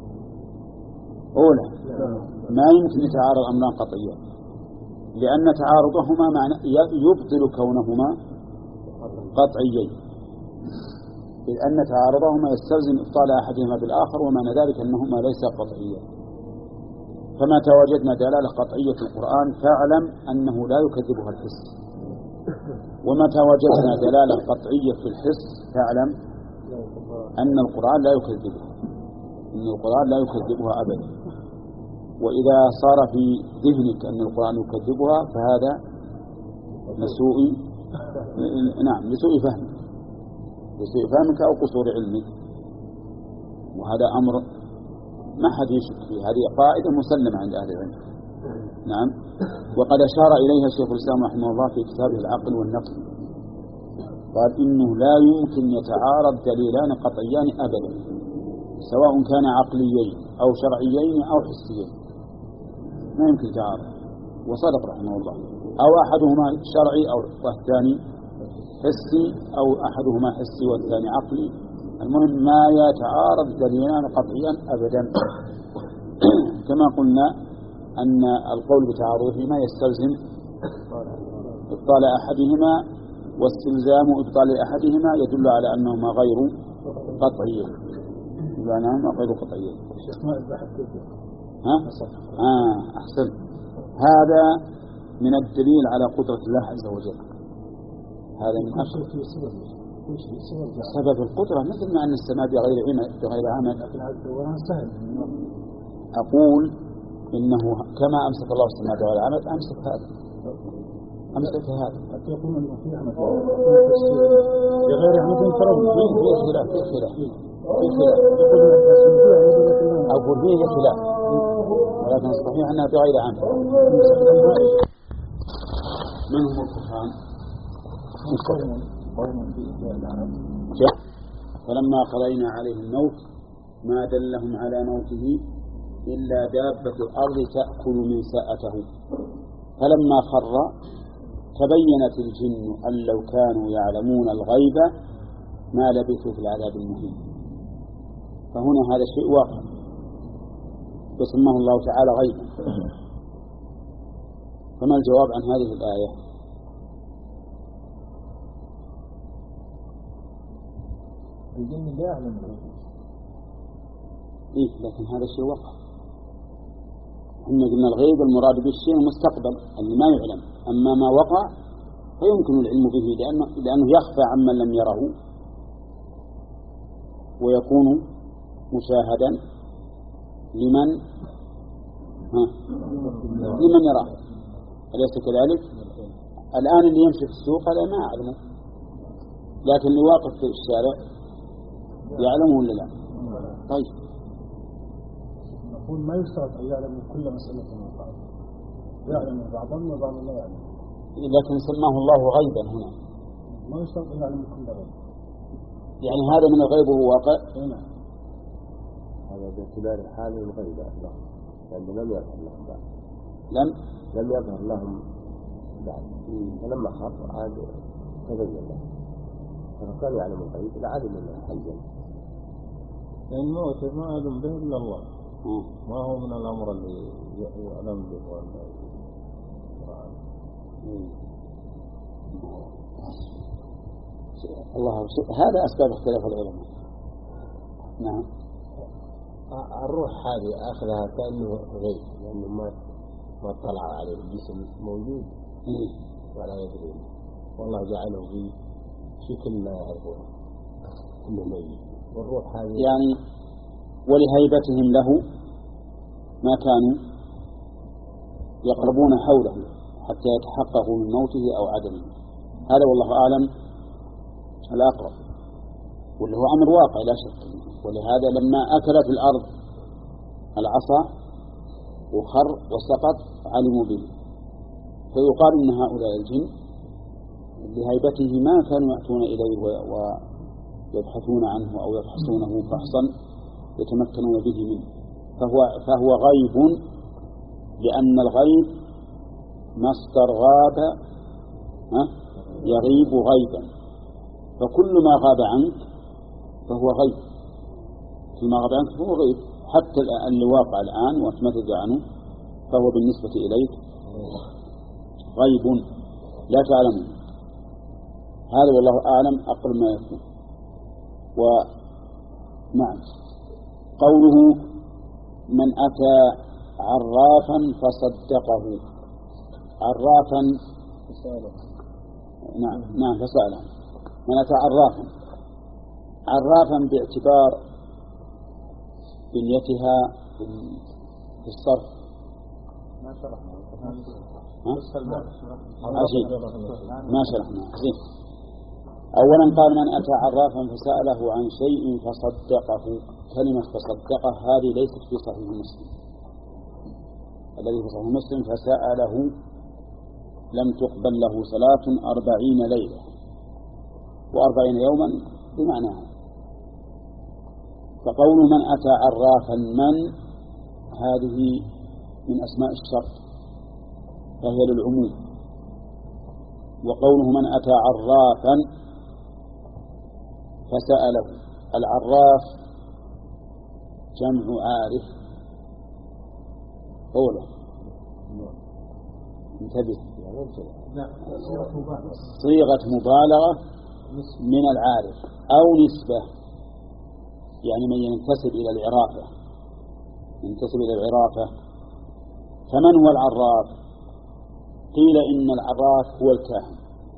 أولا ما يمكن يتعارض أمران قطعيان لأن تعارضهما معنى يبطل كونهما قطعيين، إذ أن تعارضهما يستلزم إبطال أحدهما بالآخر ومعنى ذلك أنهما ليس قطعيا. فمتى وجدنا دلالة قطعية في القرآن فاعلم أنه لا يكذبها الحس، ومتى وجدنا دلالة قطعية في الحس فاعلم أن القرآن لا يكذبها أن القرآن لا يكذبها أبدا. وإذا صار في ذهنك أن القرآن يكذبها فهذا لسوء نعم لسوء فهمك لسوء فهمك أو قصور علمك، وهذا أمر ما حد يشك فيه. هذه قاعدة مسلمة عند أهل العلم. نعم. وقد أشار إليها شيخ الإسلام رحمه الله في كتابه العقل والنقل، قال إنه لا يمكن يتعارض دليلان قطعيان أبدا سواء كان عقليين أو شرعيين أو حسيين، ما يمكن تعارض. وصدق رحمه الله. أو أحدهما شرعي أو الثاني حسي أو أحدهما حسي والثاني عقلي. المهم ما يتعارض دليلان قطعيان أبدا. كما قلنا أن القول بتعارضهما يستلزم إبطال أحدهما، واستلزام إبطال أحدهما يدل على أنهما غير قطعيين لأنهما غير قطعيين. ها؟ آه أحسن. هذا من الدليل على قدرة الله عز وجل. هذا من أشرف سبب القدرة مثل ما أن السماء بغير عمد بغير عمد. أقول إنه كما أمسك الله السماء بغير عمد أمسك هذا أمسك هذا. حتى يقول أنه في عمد بغير عمد فرضنا فيه فيه خلاف فيه خلاف فيه خلاف أقول فيه خلاف ولكن الصحيح أنها بغير عمد. من هو القرآن؟ فلما قضينا عليه الموت ما دلهم على موته إلا دابة الأرض تأكل من سأته فلما خر تبينت الجن أن لو كانوا يعلمون الغيب ما لبثوا في العذاب المهين. فهنا هذا الشيء واقع يسماه الله تعالى غيبا. فما الجواب عن هذه الآية؟ الجن لا يعلم الغيب. إيه لكن هذا الشيء وقع. إحنا قلنا الغيب المراد بالشيء المستقبل اللي ما يعلم، أما ما وقع فيمكن العلم به لأنه, لأنه يخفى عمن لم يره ويكون مشاهدا لمن ها لمن يراه. أليس كذلك؟ الآن اللي يمشي في السوق هذا ما أعلمه، لكن اللي واقف في الشارع يعلمه ولا لا؟ طيب نقول ما يشترط أن يعلم كل مسألة من بعض، يعلم بعضا وبعضا لا يعلم، لكن سماه الله غيبا هنا. ما يشترط أن يعلم كل غيب، يعني هذا من الغيب وهو واقع. هنا هذا باعتبار حال الغيب لأنه لم يظهر لهم بعد لم لم يظهر لهم بعد فلما خاف عاد تبين له. فلو كان يعلم الغيب لعلم أنه الجنة لأن الموت ما علم به إلا الله. ما هو من الأمر اللي يعلم به الله هذا أسباب اختلاف العلماء. نعم. الروح هذه أخذها كأنه غيب لأنه ما ما اطلع عليه الجسم موجود ولا يدري والله جعله في شكل لا يعرفه إنه ميت والروح هذه يعني ولهيبتهم له ما كانوا يقربون حوله حتى يتحققوا من موته أو عدمه. هذا والله أعلم الأقرب واللي هو أمر واقع لا شك. ولهذا لما أكل في الأرض العصا وخر وسقط علموا به. فيقال إن هؤلاء الجن لهيبته ما كانوا يأتون إليه ويبحثون عنه أو يفحصونه فحصا يتمكنون به منه. فهو, فهو غيب لأن الغيب مصدر غاب يغيب غيبا. فكل ما غاب عنك فهو غيب. كل ما غاب عنك فهو غيب. حتى اللي واقع الآن وأنت ما تدري عنه فهو بالنسبة إليك غيب لا تعلمه. هذا والله أعلم أقرب ما يكون. ونعم قوله من أتى عرافا فصدقه. عرافا نعم نعم فسأله. من أتى عرافا عرافا باعتبار بنيتها في الصرف ما شرحنا ما شرحنا زين. أولا قال من أتى عرافا فسأله عن شيء فصدقه. كلمة فصدقه هذه ليست في صحيح مسلم. الذي في صحيح مسلم فسأله لم تقبل له صلاة أربعين ليلة وأربعين يوما بمعناها. فقول من أتى عرافا من هذه من أسماء الشرط فهي للعموم. وقوله من أتى عرافا فسأله. العراف جمع عارف أولا انتبه صيغة مبالغة من العارف أو نسبة يعني من ينتسب إلى العرافة ينتسب إلى العرافة. فمن هو العراف؟ قيل إن العراف هو الكاهن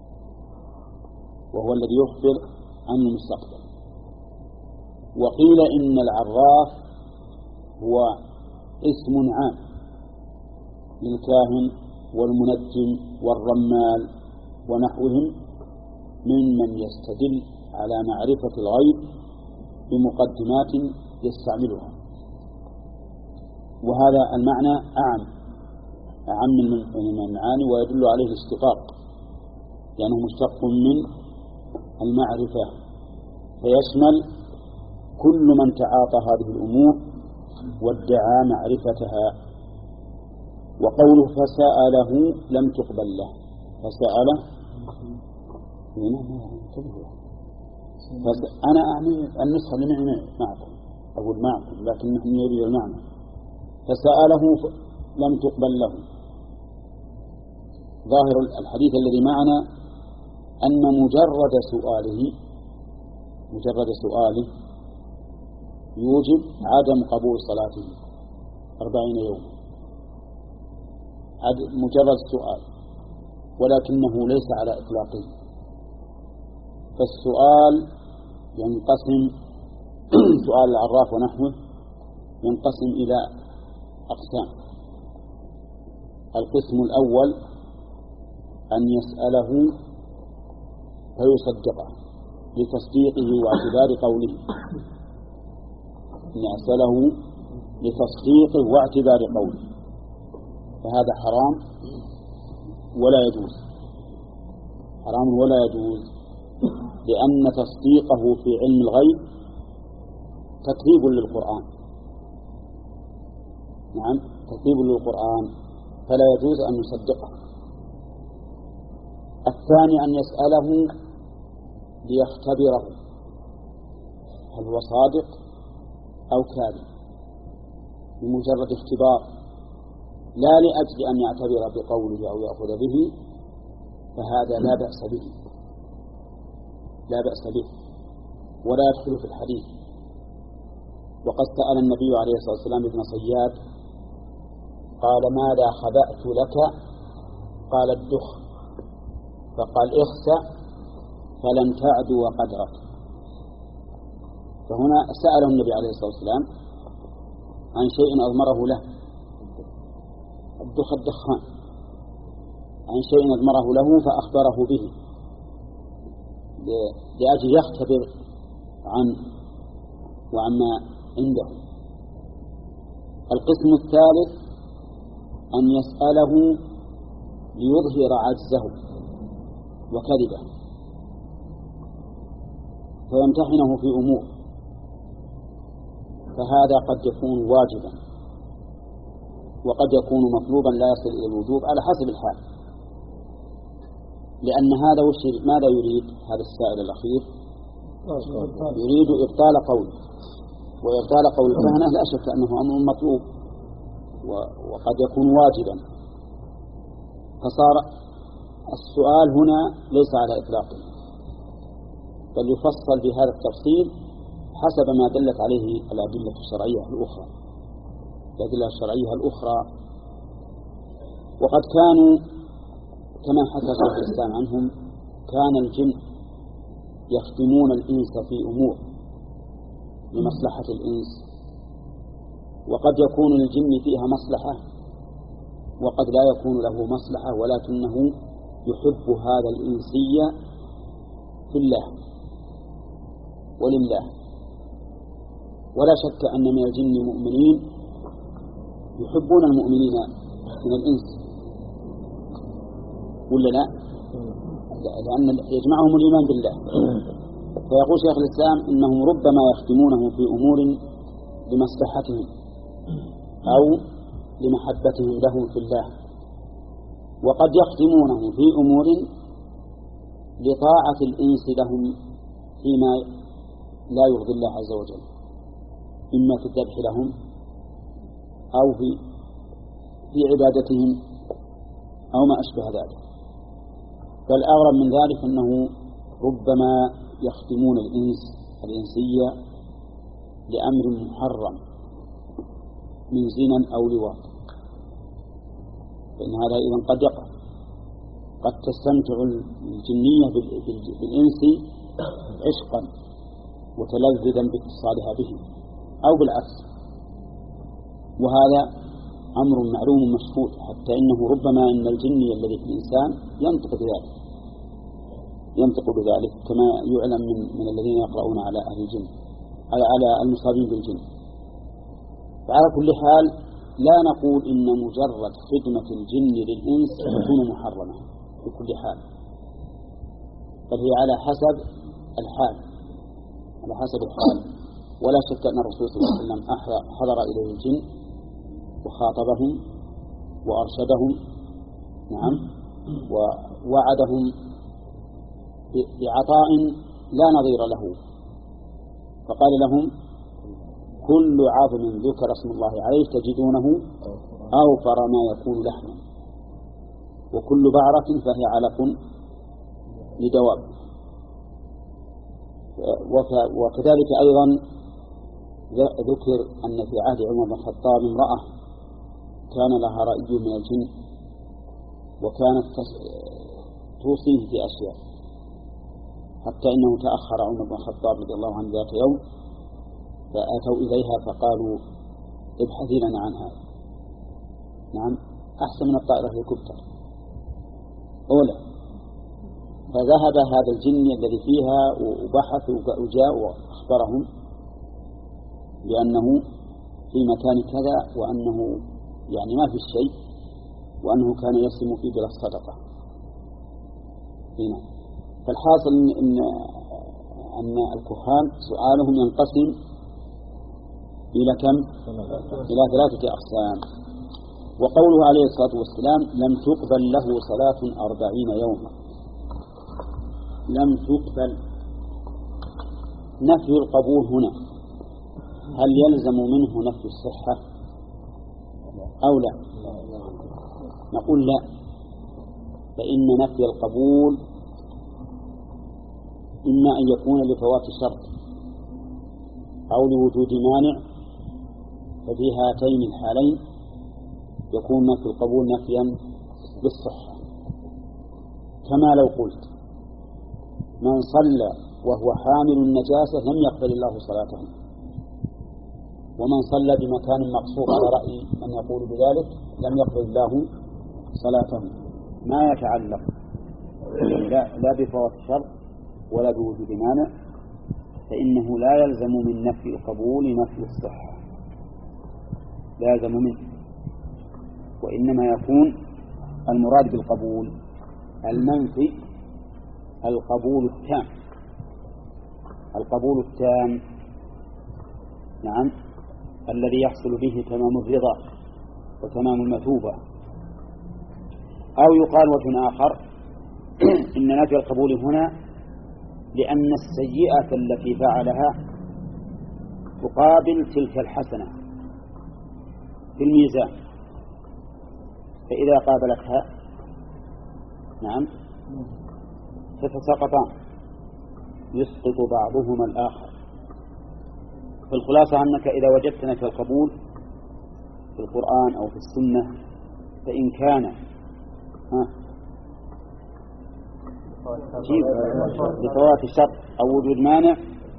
وهو الذي يخبر عن المستقبل. وقيل إن العراف هو اسم عام للكاهن والمنجم والرمال ونحوهم ممن يستدل على معرفة الغيب بمقدمات يستعملها. وهذا المعنى أعم أعم من المعاني ويدل عليه الاشتقاق لأنه يعني مشتق من المعرفة فيشمل كل من تعاطى هذه الأمور وادعى معرفتها. وقوله فسأله لم تقبل له. فسأله أنا أعني النسخة اللي معي معكم أقول معكم لكن نحن نريد المعنى. فسأله لم تقبل له. ظاهر الحديث الذي معنا أن مجرد سؤاله مجرد سؤاله يوجب عدم قبول صلاته أربعين يوما. مجرد سؤال ولكنه ليس على إطلاقه. فالسؤال ينقسم سؤال العراف ونحوه ينقسم إلى أقسام. القسم الأول أن يسأله فيصدقه لتصديقه واعتبار قوله. أن يسأله لتصديقه واعتبار قوله فهذا حرام ولا يجوز. حرام ولا يجوز لأن تصديقه في علم الغيب تكذيب للقرآن. نعم تكذيب للقرآن فلا يجوز أن يصدقه. الثاني أن يسأله ليختبره هل هو صادق أو كاذب بمجرد اختبار لا لأجل أن يعتبر بقوله أو يأخذ به، فهذا لا بأس به لا بأس به ولا يدخل في الحديث. وقد سأل النبي عليه الصلاة والسلام ابن صياد قال: ماذا خبأت لك؟ قال: الدخ. فقال: اخسأ فلن تعدو قدرك. فهنا سأله النبي عليه الصلاة والسلام عن شيء أضمره له، الدخ الدخان، عن شيء أضمره له فأخبره به لأجل يختبر عنه وعما عنده. القسم الثالث أن يسأله ليظهر عجزه وكذبه فيمتحنه في أمور، فهذا قد يكون واجبا وقد يكون مطلوبا لا يصل إلى الوجوب على حسب الحال. لأن هذا وش ماذا يريد هذا السائل الأخير؟ يريد إبطال قوله، وإبطال قول الكهنة لا شك أنه أمر مطلوب وقد يكون واجبا. فصار السؤال هنا ليس على إطلاقه، بل يفصل بهذا التفصيل حسب ما دلت عليه الأدلة الشرعية الأخرى الأدلة الشرعية الأخرى. وقد كانوا كما حكى شيخ الإسلام عنهم كان الجن يخدمون الإنس في أمور لمصلحة الإنس، وقد يكون للجن فيها مصلحة وقد لا يكون له مصلحة، ولكنه يحب هذا الإنسية في الله ولله. ولا شك أن من الجن مؤمنين يحبون المؤمنين من الإنس، ولا لا؟ لأن يجمعهم الإيمان بالله. فيقول شيخ الإسلام إنهم ربما يخدمونه في أمور لمصلحتهم أو لمحبتهم لهم في الله، وقد يخدمونه في أمور لطاعة الإنس لهم فيما لا يرضي الله عز وجل، إما في الذبح لهم أو في في عبادتهم أو ما أشبه ذلك. بل أغرب من ذلك أنه ربما يخدمون الإنس الإنسية لأمر محرم من زنا أو لواط، فإن هذا أيضا قد يقع. قد تستمتع الجنية بالإنس عشقا وتلذذا باتصالها به أو بالعكس، وهذا أمر معلوم مشهود، حتى إنه ربما إن الجني الذي في الإنسان ينطق بذلك ينطق بذلك كما يعلم من, من الذين يقرؤون على أهل الجن على على المصابين بالجن. فعلى كل حال لا نقول إن مجرد خدمة الجن للإنس تكون محرمة في كل حال، بل هي على حسب الحال على حسب الحال. ولا شك أن الرسول صلى الله عليه وسلم حضر إليه الجن وخاطبهم وأرشدهم، نعم، ووعدهم بعطاء لا نظير له، فقال لهم: كل عظم ذكر اسم الله عليه تجدونه أوفر ما يكون لحما، وكل بعرة فهي علق لدواب. وكذلك أيضا ذكر أن في عهد عمر بن الخطاب امرأة كان لها رأي من الجن وكانت توصيه في أشياء، حتى إنه تأخر عمر بن الخطاب رضي الله عنه ذات يوم فأتوا إليها فقالوا: ابحثي لنا عن هذا. نعم، أحسن من الطائرة الهليكوبتر أولى. فذهب هذا الجن الذي فيها وبحث وجاء وأخبرهم بأنه في مكان كذا، وأنه يعني ما في شيء، وأنه كان يسلم في بلا الصدقة هنا. فالحاصل إن أن الكهان سؤالهم ينقسم إلى كم؟ إلى ثلاثة أقسام. وقوله عليه الصلاة والسلام: لم تقبل له صلاة أربعين يوما. لم تقبل، نفي القبول هنا هل يلزم منه نفي الصحة أو لا؟ نقول لا، فإن نفي القبول إما أن يكون لفوات شرط أو لوجود مانع، ففي هاتين الحالين يكون نفي القبول نفيا بالصحة، كما لو قلت من صلى وهو حامل النجاسة لم يقبل الله صلاته، ومن صلى بمكان مقصور على رأي من يقول بذلك لم يقبل الله صلاته. ما يتعلق لا, لا بفوات الشرط ولا بوجود مانع، فإنه لا يلزم من نفي القبول نفي الصحة، لا يلزم منه، وإنما يكون المراد بالقبول المنفي القبول التام، القبول التام نعم الذي يحصل به تمام الرضا وتمام المثوبة. أو يقال وجه آخر إن نفي القبول هنا لأن السيئة التي فعلها تقابل تلك الحسنة في الميزان، فإذا قابلتها نعم تتساقطان يسقط بعضهما الآخر. فالخلاصة أنك إذا وجدت نفي القبول في القرآن أو في السنة فإن كان لفوات الشرط أو وجود مانع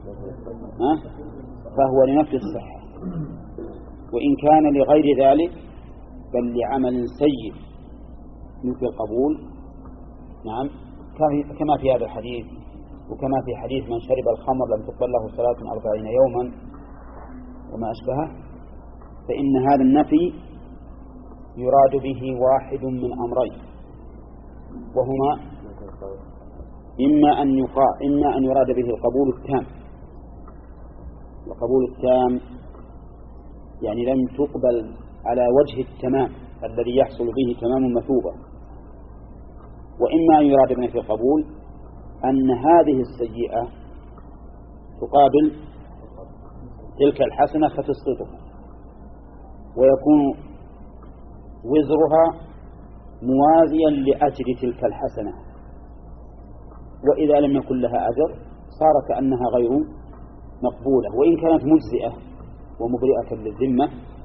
فهو لنفي الصحة، وإن كان لغير ذلك بل لعمل سيء نفي القبول نعم كما في هذا الحديث، وكما في حديث من شرب الخمر لم تقبل له صلاة أربعين يوما وما أشبهه، فإن هذا النفي يراد به واحد من أمرين، وهما إما أن يقال إما أن يراد به القبول التام، القبول التام يعني لم تقبل على وجه التمام الذي يحصل به تمام المثوبة، وإما أن يراد به في القبول أن هذه السيئة تقابل تلك الحسنة فتسقطها، ويكون وزرها موازيا لأجر تلك الحسنة، وإذا لم يكن لها أجر صار كأنها غير مقبولة، وإن كانت مجزئة ومبرئة للذمة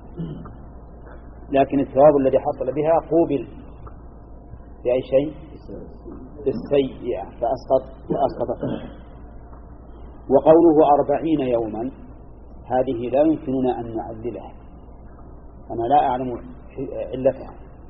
لكن الثواب الذي حصل بها قوبل بأي شيء بالسيئة فأسقط فأسقطت. وقوله أربعين يوما هذه لا يمكننا أن نعللها، أنا لا أعلم علتها،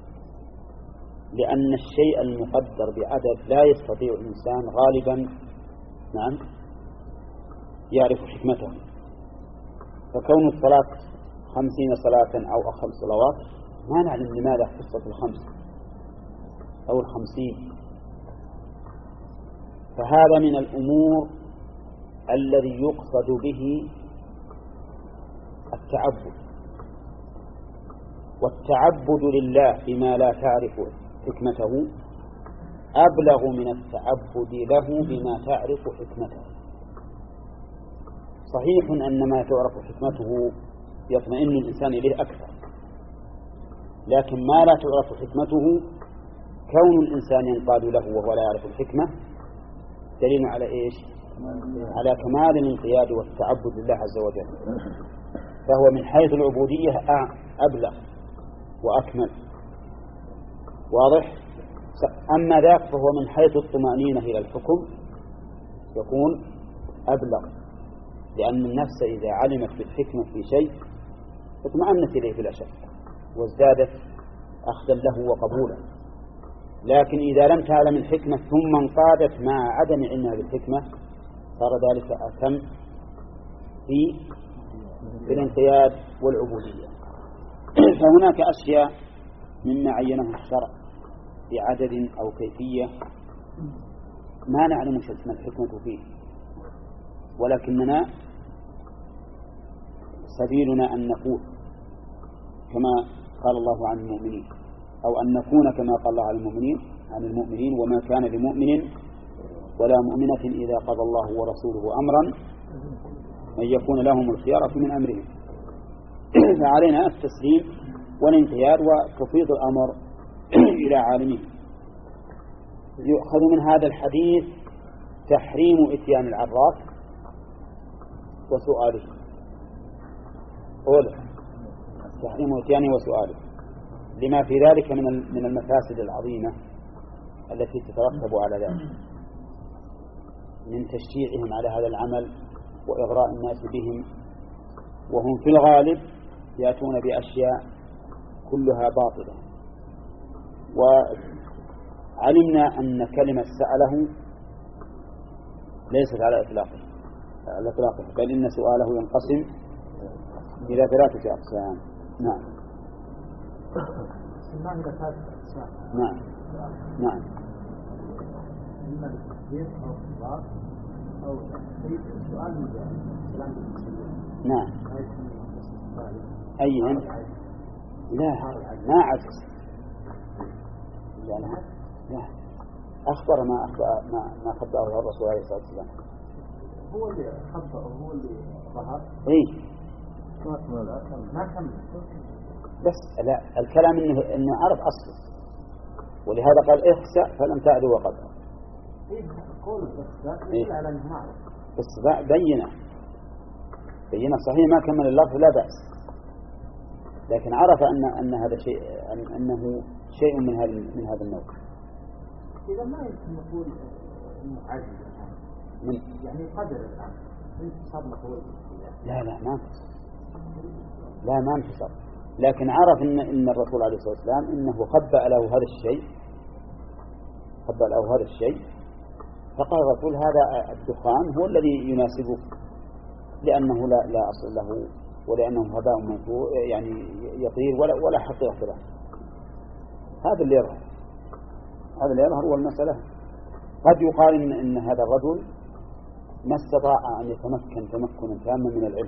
لأن الشيء المقدر بعدد لا يستطيع الإنسان غالبا نعم يعرف حكمته، فكون الصلاة خمسين صلاة أو خمس صلوات ما نعلم لماذا قصة الخمس أو الخمسين، فهذا من الأمور الذي يقصد به التعبد، والتعبد لله بما لا تعرف حكمته أبلغ من التعبد له بما تعرف حكمته. صحيح أن ما تعرف حكمته يطمئن الإنسان إليه أكثر، لكن ما لا تعرف حكمته كون الإنسان ينقاد له وهو لا يعرف الحكمة دليل على إيش؟ على كمال الانقياد والتعبد لله عز وجل، فهو من حيث العبودية أبلغ وأكمل، واضح؟ أما ذاك فهو من حيث الطمأنينة إلى الحكم يكون أبلغ، لأن النفس إذا علمت بالحكمة في شيء اطمأنت إليه بلا شك وازدادت أخذا له وقبولا، لكن إذا لم تعلم الحكمة ثم انقادت مع عدم علمها بالحكمة صار ذلك أتم في الانقياد والعبودية. فهناك أشياء مما عينه الشرع بعدد أو كيفية ما نعلم ما الحكمة فيه، ولكننا سبيلنا أن نقول كما قال الله عن المؤمنين، أو أن نكون كما قال الله عن المؤمنين عن المؤمنين وما كان لمؤمن ولا مؤمنة إذا قضى الله ورسوله أمرا أن يكون لهم الخيارة من أمرهم. فعلينا التسليم والانقياد وتفيض الأمر إلى عالمه. يؤخذ من هذا الحديث تحريم إتيان العراف وسؤاله، أولا تحريم إتيانه وسؤاله لما في ذلك من من المفاسد العظيمة التي تترتب على ذلك من تشجيعهم على هذا العمل وإغراء الناس بهم، وهم في الغالب يأتون بأشياء كلها باطلة. وعلمنا أن كلمة سأله ليست على إطلاقه على إطلاقه بل إن سؤاله ينقسم إلى ثلاثة أقسام. نعم نعم نعم إما بالتصديق أو الإخبار أو سؤال مجال كلام نعم أي لا ما عكس لا لا لا أخبر ما أخبر ما ما خبره الرسول عليه الصلاة والسلام. هو اللي خبره هو اللي ظهر إيه ما كمل بس لا الكلام إنه إنه عرف أصله ولهذا قال اخسأ فلم تعدوا وقدر. إيه قول بس يدل على أنه ما عرف بس بينه بينه صحيح ما كمل اللفظ لا بأس، لكن عرف أن أن هذا شيء أن أنه شيء من هذا من هذا النوع. إذا ما يمكن نقول إنه عجز من يعني قدر الآن انتصر له لا لا ما انتصر لا ما انتصر لكن عرف إن إن الرسول عليه الصلاة والسلام إنه خبأ له هذا الشيء خبأ له هذا الشيء فقال الرسول هذا الدخان هو الذي يناسبك لأنه لا لا أصل له ولأنه هباء منثور يعني يطير ولا ولا حقيقة له. هذا اللي يظهر هذا اللي يظهر هو المسألة. قد يقال إن, إن هذا الرجل ما استطاع أن يتمكن تمكنا تاما من العلم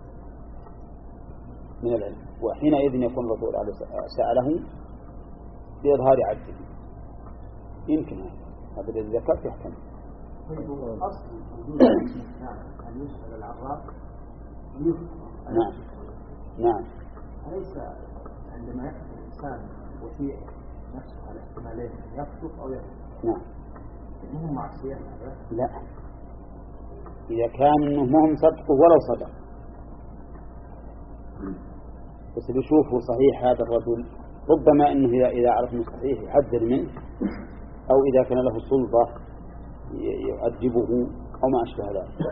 من العلم وحينئذ يكون الرسول عليه سأله بإظهار عجزه يمكن هذا الذي ذكرت يحتمل. أصل وجود الإنسان أن يسأل العراف نعم نعم أليس عندما يحصل الإنسان وفي نفسه على احتمالين يصدق أو يكذب نعم مهم معصية هذا؟ لا إذا كان إنه مهم صدقه ولو صدق بس بيشوفه صحيح هذا الرجل ربما إنه إذا عرف إنه صحيح يحذر منه أو إذا كان له سلطة يؤدبه أو ما أشبه ذلك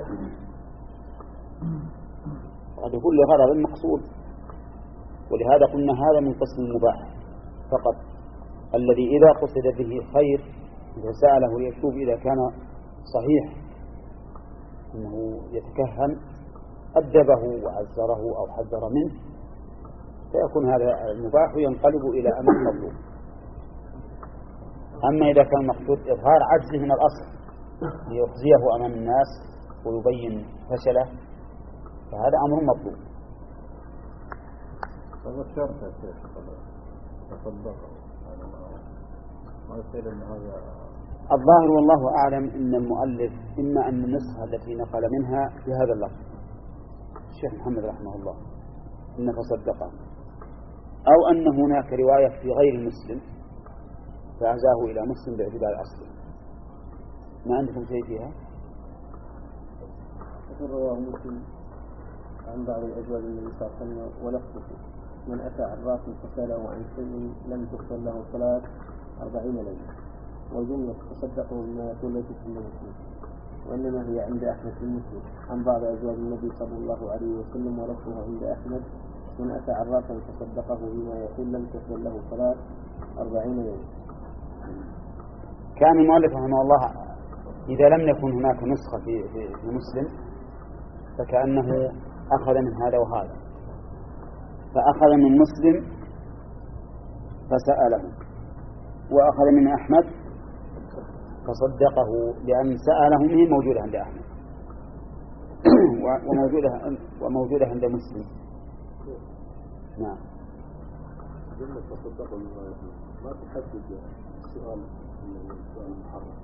قد يكون لغرض مقصود. ولهذا قلنا هذا من قسم المباح فقط الذي إذا قصد به خير إذا سأله يشوف إذا كان صحيح أنه يتكهن أدبه وعزره أو حذر منه فيكون هذا المباح ينقلب إلى أمر مطلوب. أما إذا كان المقصود إظهار عجزه من الأصل ليخزيه أمام الناس ويبين فشله فهذا أمر مطلوب. هذا الشرط يا شيخ تصدق ما يصير أن هذا الظاهر والله أعلم أن المؤلف إما أن النسخة التي نقل منها بهذا اللفظ الشيخ محمد رحمه الله إن تصدقه أو أن هناك رواية في غير مسلم فعزاه إلى مسلم باعتبار أصله. ما عندكم شيء فيها؟ رواه مسلم عن بعض الأزواج النبي صلى الله عليه وسلم ولفظه من أتى عرافا فسأله عن شيء لم تغفر له صلاة أربعين ليلة وجملة تصدقوا بما يقول ليست في المسلم وإنما هي عند أحمد في المسلم عن بعض أزواج النبي صلى الله عليه وسلم ولفظه عند أحمد من أتى عرافا فصدقه بما يقول لم تغفر له صلاة أربعين ليلة. كان المؤلف رحمه الله إذا لم يكن هناك نسخة في, في, في مسلم فكأنه أخذ من هذا وهذا فأخذ من مسلم فسأله وأخذ من أحمد فصدقه لأن سأله منه موجودة عند أحمد وموجودة, وموجودة عند مسلم. نعم جملة تصدقوا ما تحدد السؤال السؤال المحرم.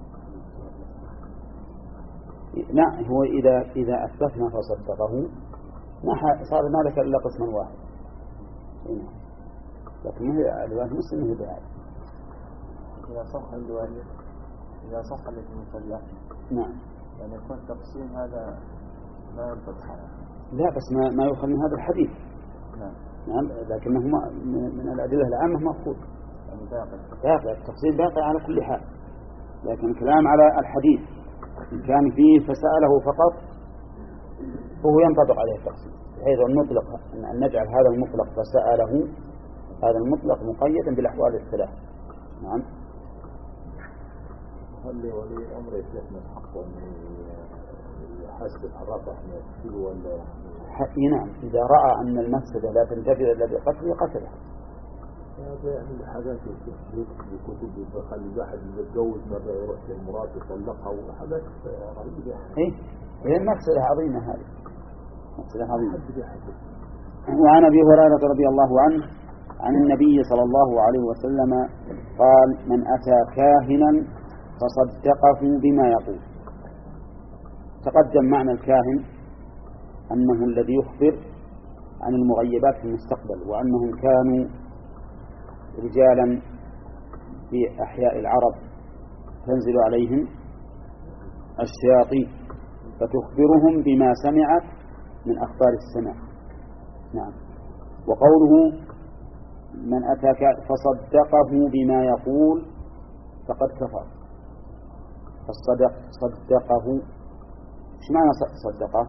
نعم هو إذا إذا أثبتنا فصدقه ما صار ما ذكر إلا قسما واحد. لكن ما هي رواية مسلم هي بهذا. إذا صح الرواية إذا صح الإسناد نعم. يعني يكون تقسيم هذا لا ينطبق. لا بس ما ما يؤخذ من هذا الحديث. نعم. نعم لكنه من الأدلة العامة مأخوذ. يعني باقي. باقي التفصيل باقي على كل حال. لكن الكلام على الحديث إن كان فيه فسأله فقط فهو ينطبق عليه التفصيل، بحيث أن نطلق أن نجعل هذا المطلق فسأله هذا المطلق مقيدا بالأحوال الثلاث. نعم. هل ولي أمر يشيخنا الحق أن يحاسب الرافع أن يقتله ولا؟ نعم إذا رأى أن المفسدة لا تنتفع إلا بقتله قتله. هذا يعني حاجات في كتب بخلي واحد يتجوز مرة يروح للمرأة يطلقها وحاجات غريبة. إيه هي مفسدة عظيمة هذه مفسدة عظيمة. وعن أبي هريرة رضي الله عنه عن النبي صلى الله عليه وسلم قال: من أتى كاهنا فصدقه بما يقول. تقدم معنى الكاهن أنه الذي يخبر عن المغيبات في المستقبل، وأنهم كانوا رجالا في أحياء العرب تنزل عليهم الشياطين فتخبرهم بما سمعت من أخبار السماء. نعم. وقوله من أتاك فصدقه بما يقول فقد كفر. فالصدق صدقه ايش معنى صدقه؟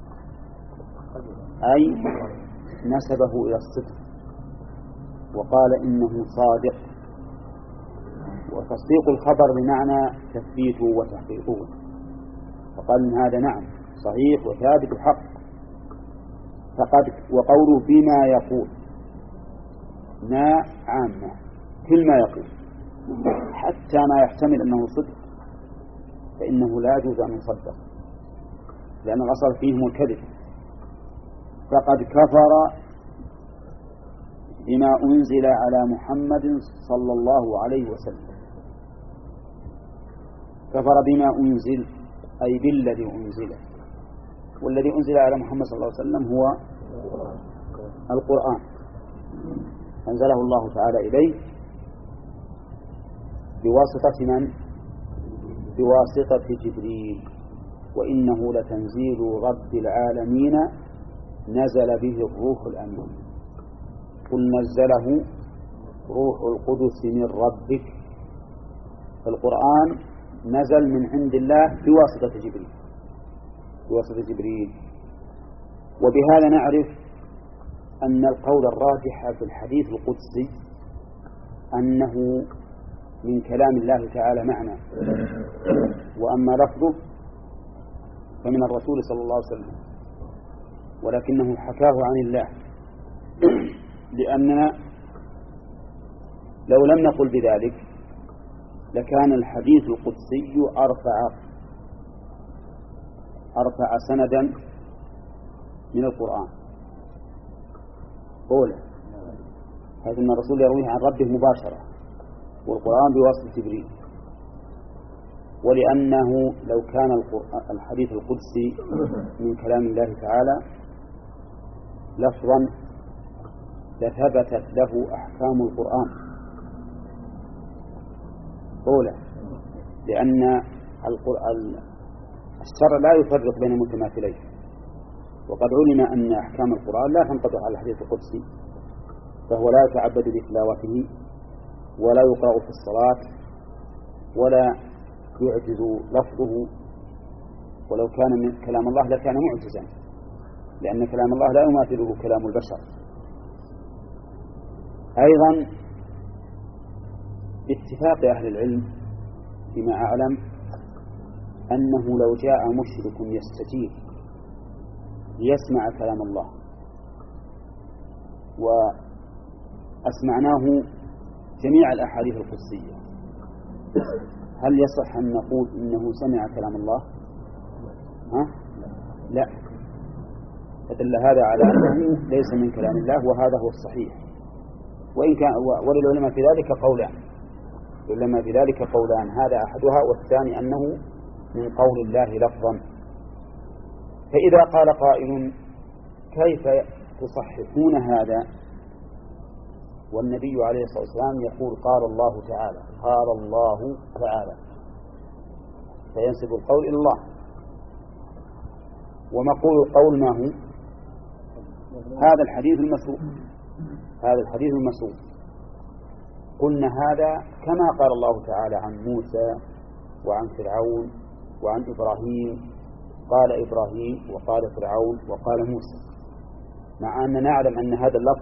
أي نسبه إلى الصدق وقال إنه صادق. وتصديق الخبر بمعنى تثبيته وتحقيقه، فقال إن هذا نعم صحيح وثابت حق. فقد وقوله بما يقول ما عامة كل ما يقول حتى ما يحتمل أنه صدق فإنه لا يجوز أن يصدق، لأن الأصل فيهم الكذب. فقد كفر بما أنزل على محمد صلى الله عليه وسلم. كفر بما أنزل أي بالذي أنزل، والذي أنزل على محمد صلى الله عليه وسلم هو القرآن، أنزله الله تعالى إليه بواسطة من؟ بواسطة جبريل. وإنه لتنزيل رب العالمين نزل به الروح الأمين. قل نزله روح القدس من ربك. القرآن نزل من عند الله بواسطة جبريل بواسطة جبريل وبهذا نعرف أن القول الراجح في الحديث القدسي أنه من كلام الله تعالى معنى، وأما لفظه فمن الرسول صلى الله عليه وسلم، ولكنه حكاه عن الله. لأننا لو لم نقل بذلك لكان الحديث القدسي أرفع أرفع سندا من القرآن أولا، حيث أن الرسول يرويه عن ربه مباشرة والقرآن بواسطة جبريل. ولأنه لو كان الحديث القدسي من كلام الله تعالى لفظا لثبتت له أحكام القرآن أولا، لأن الشرع لا يفرق بين المتماثلين، وقد علم أن أحكام القرآن لا تنطبق على الحديث القدسي، فهو لا يتعبد بتلاوته ولا يقرأ في الصلاة ولا يعجز لفظه، ولو كان من كلام الله لكان معجزا، لأن كلام الله لا يماثله كلام البشر. أيضا باتفاق أهل العلم فيما أعلم أنه لو جاء مشرك يستجيب ليسمع كلام الله وأسمعناه جميع الأحاديث القدسية، هل يصح أن نقول إنه سمع كلام الله؟ ها؟ لا، فدل هذا على أنه ليس من كلام الله، وهذا هو الصحيح. وإن كان وللعلماء في ذلك قولان للعلماء في ذلك قولان هذا أحدها، والثاني أنه من قول الله لفظا. فإذا قال قائل كيف تصححون هذا والنبي عليه الصلاة والسلام يقول قال الله تعالى قال الله تعالى، فينسب القول إلى الله. ومقول القول ما هو؟ هذا الحديث المسروق، هذا الحديث المسروق. قلنا هذا كما قال الله تعالى عن موسى وعن فرعون وعن إبراهيم، قال إبراهيم وقال فرعون وقال موسى، مع أن نعلم أن هذا اللفظ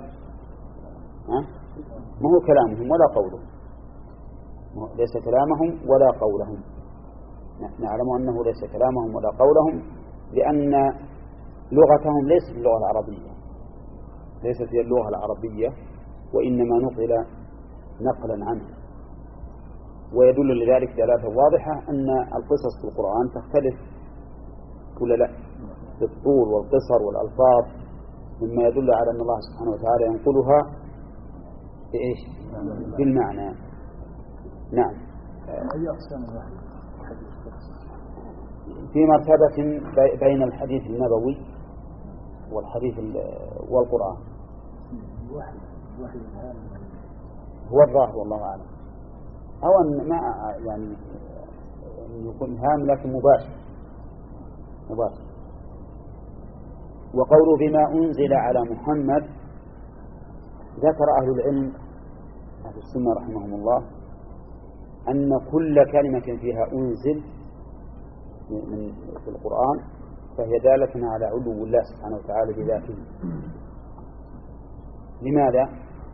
ما هو كلامهم ولا قولهم، ليس كلامهم ولا قولهم، نعلم أنه ليس كلامهم ولا قولهم، لأن لغتهم ليست اللغة العربية، ليست هي اللغة العربية، وإنما نقل نقلا عنه. ويدل لذلك دلالة واضحة أن القصص في القرآن تختلف ولا لا في الطول والقصر والألفاظ، مما يدل على أن الله سبحانه وتعالى ينقلها بإيش؟ بالمعنى. نعم. أي أقسام الوحي؟ في مرتبة بين الحديث النبوي والحديث والقرآن. الوحي الوحي هو الظاهر والله أعلم، أو أن ما يعني يكون هام لكن مباشر مباشر. وقوله بما أنزل على محمد، ذكر أهل العلم أهل السنة رحمهم الله أن كل كلمة فيها أنزل من في القرآن فهي دالة على علو الله سبحانه وتعالى بذاته. لماذا؟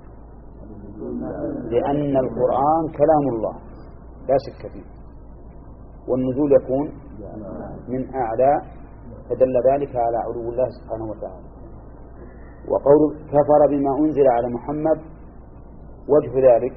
لأن القرآن كلام الله لا شك فيه، والنزول يكون من أعلى، فدل ذلك على علو الله سبحانه وتعالى. وقول كفر بما أنزل على محمد، وجه ذلك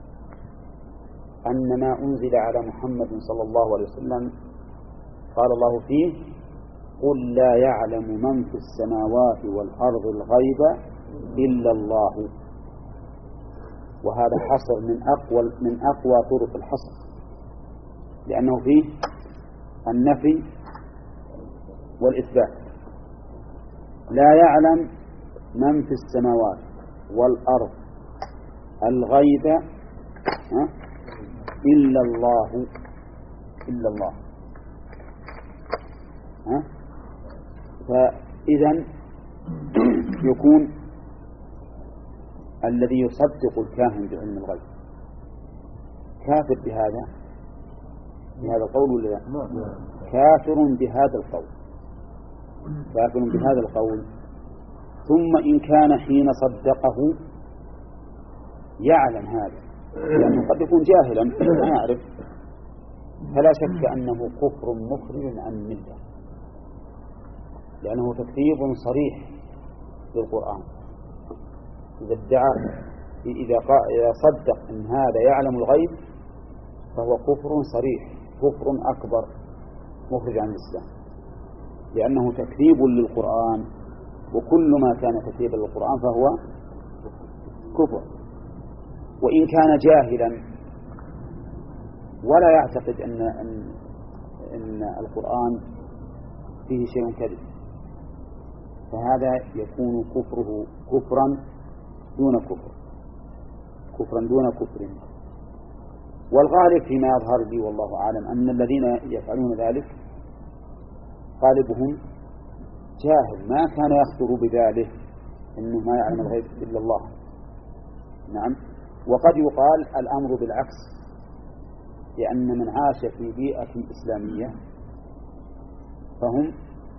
أن ما أنزل على محمد صلى الله عليه وسلم قال الله فيه قل لا يعلم من في السماوات والأرض الغيب إلا الله. وهذا حصر من أقوى من أقوى طرق الحصر، لأنه فيه النفي والإثبات. لا يعلم من في السماوات والأرض الغيب إلا الله إلا الله. فإذا يكون الذي يصدق الكاهن بعلم الغيب كافر بهذا بهذا القول ولا لا؟ كافر بهذا القول كافر بهذا القول. ثم إن كان حين صدقه يعلم هذا، لأنه قد يكون جاهلا ما يعرف، فلا شك أنه كفر مخرج عن الملة، لأنه تكذيب صريح للقرآن. إذا ادعى إذا إذا صدق أن هذا يعلم الغيب فهو كفر صريح، كفر أكبر مخرج عن الإسلام، لأنه تكذيب للقرآن، وكل ما كان تكذيبا للقرآن فهو كفر. وإن كان جاهلا ولا يعتقد أن أن, إن القرآن فيه شيء كذب، فهذا يكون كفره كفرا دون كفر كفرا دون كفر. والغالب فيما يظهر لي والله أعلم أن الذين يفعلون ذلك غالبهم جاهل، ما كان يخطر بذلك إنه ما يعلم الغيب إلا الله. نعم. وقد يقال الأمر بالعكس، لأن من عاش في بيئة إسلامية فهم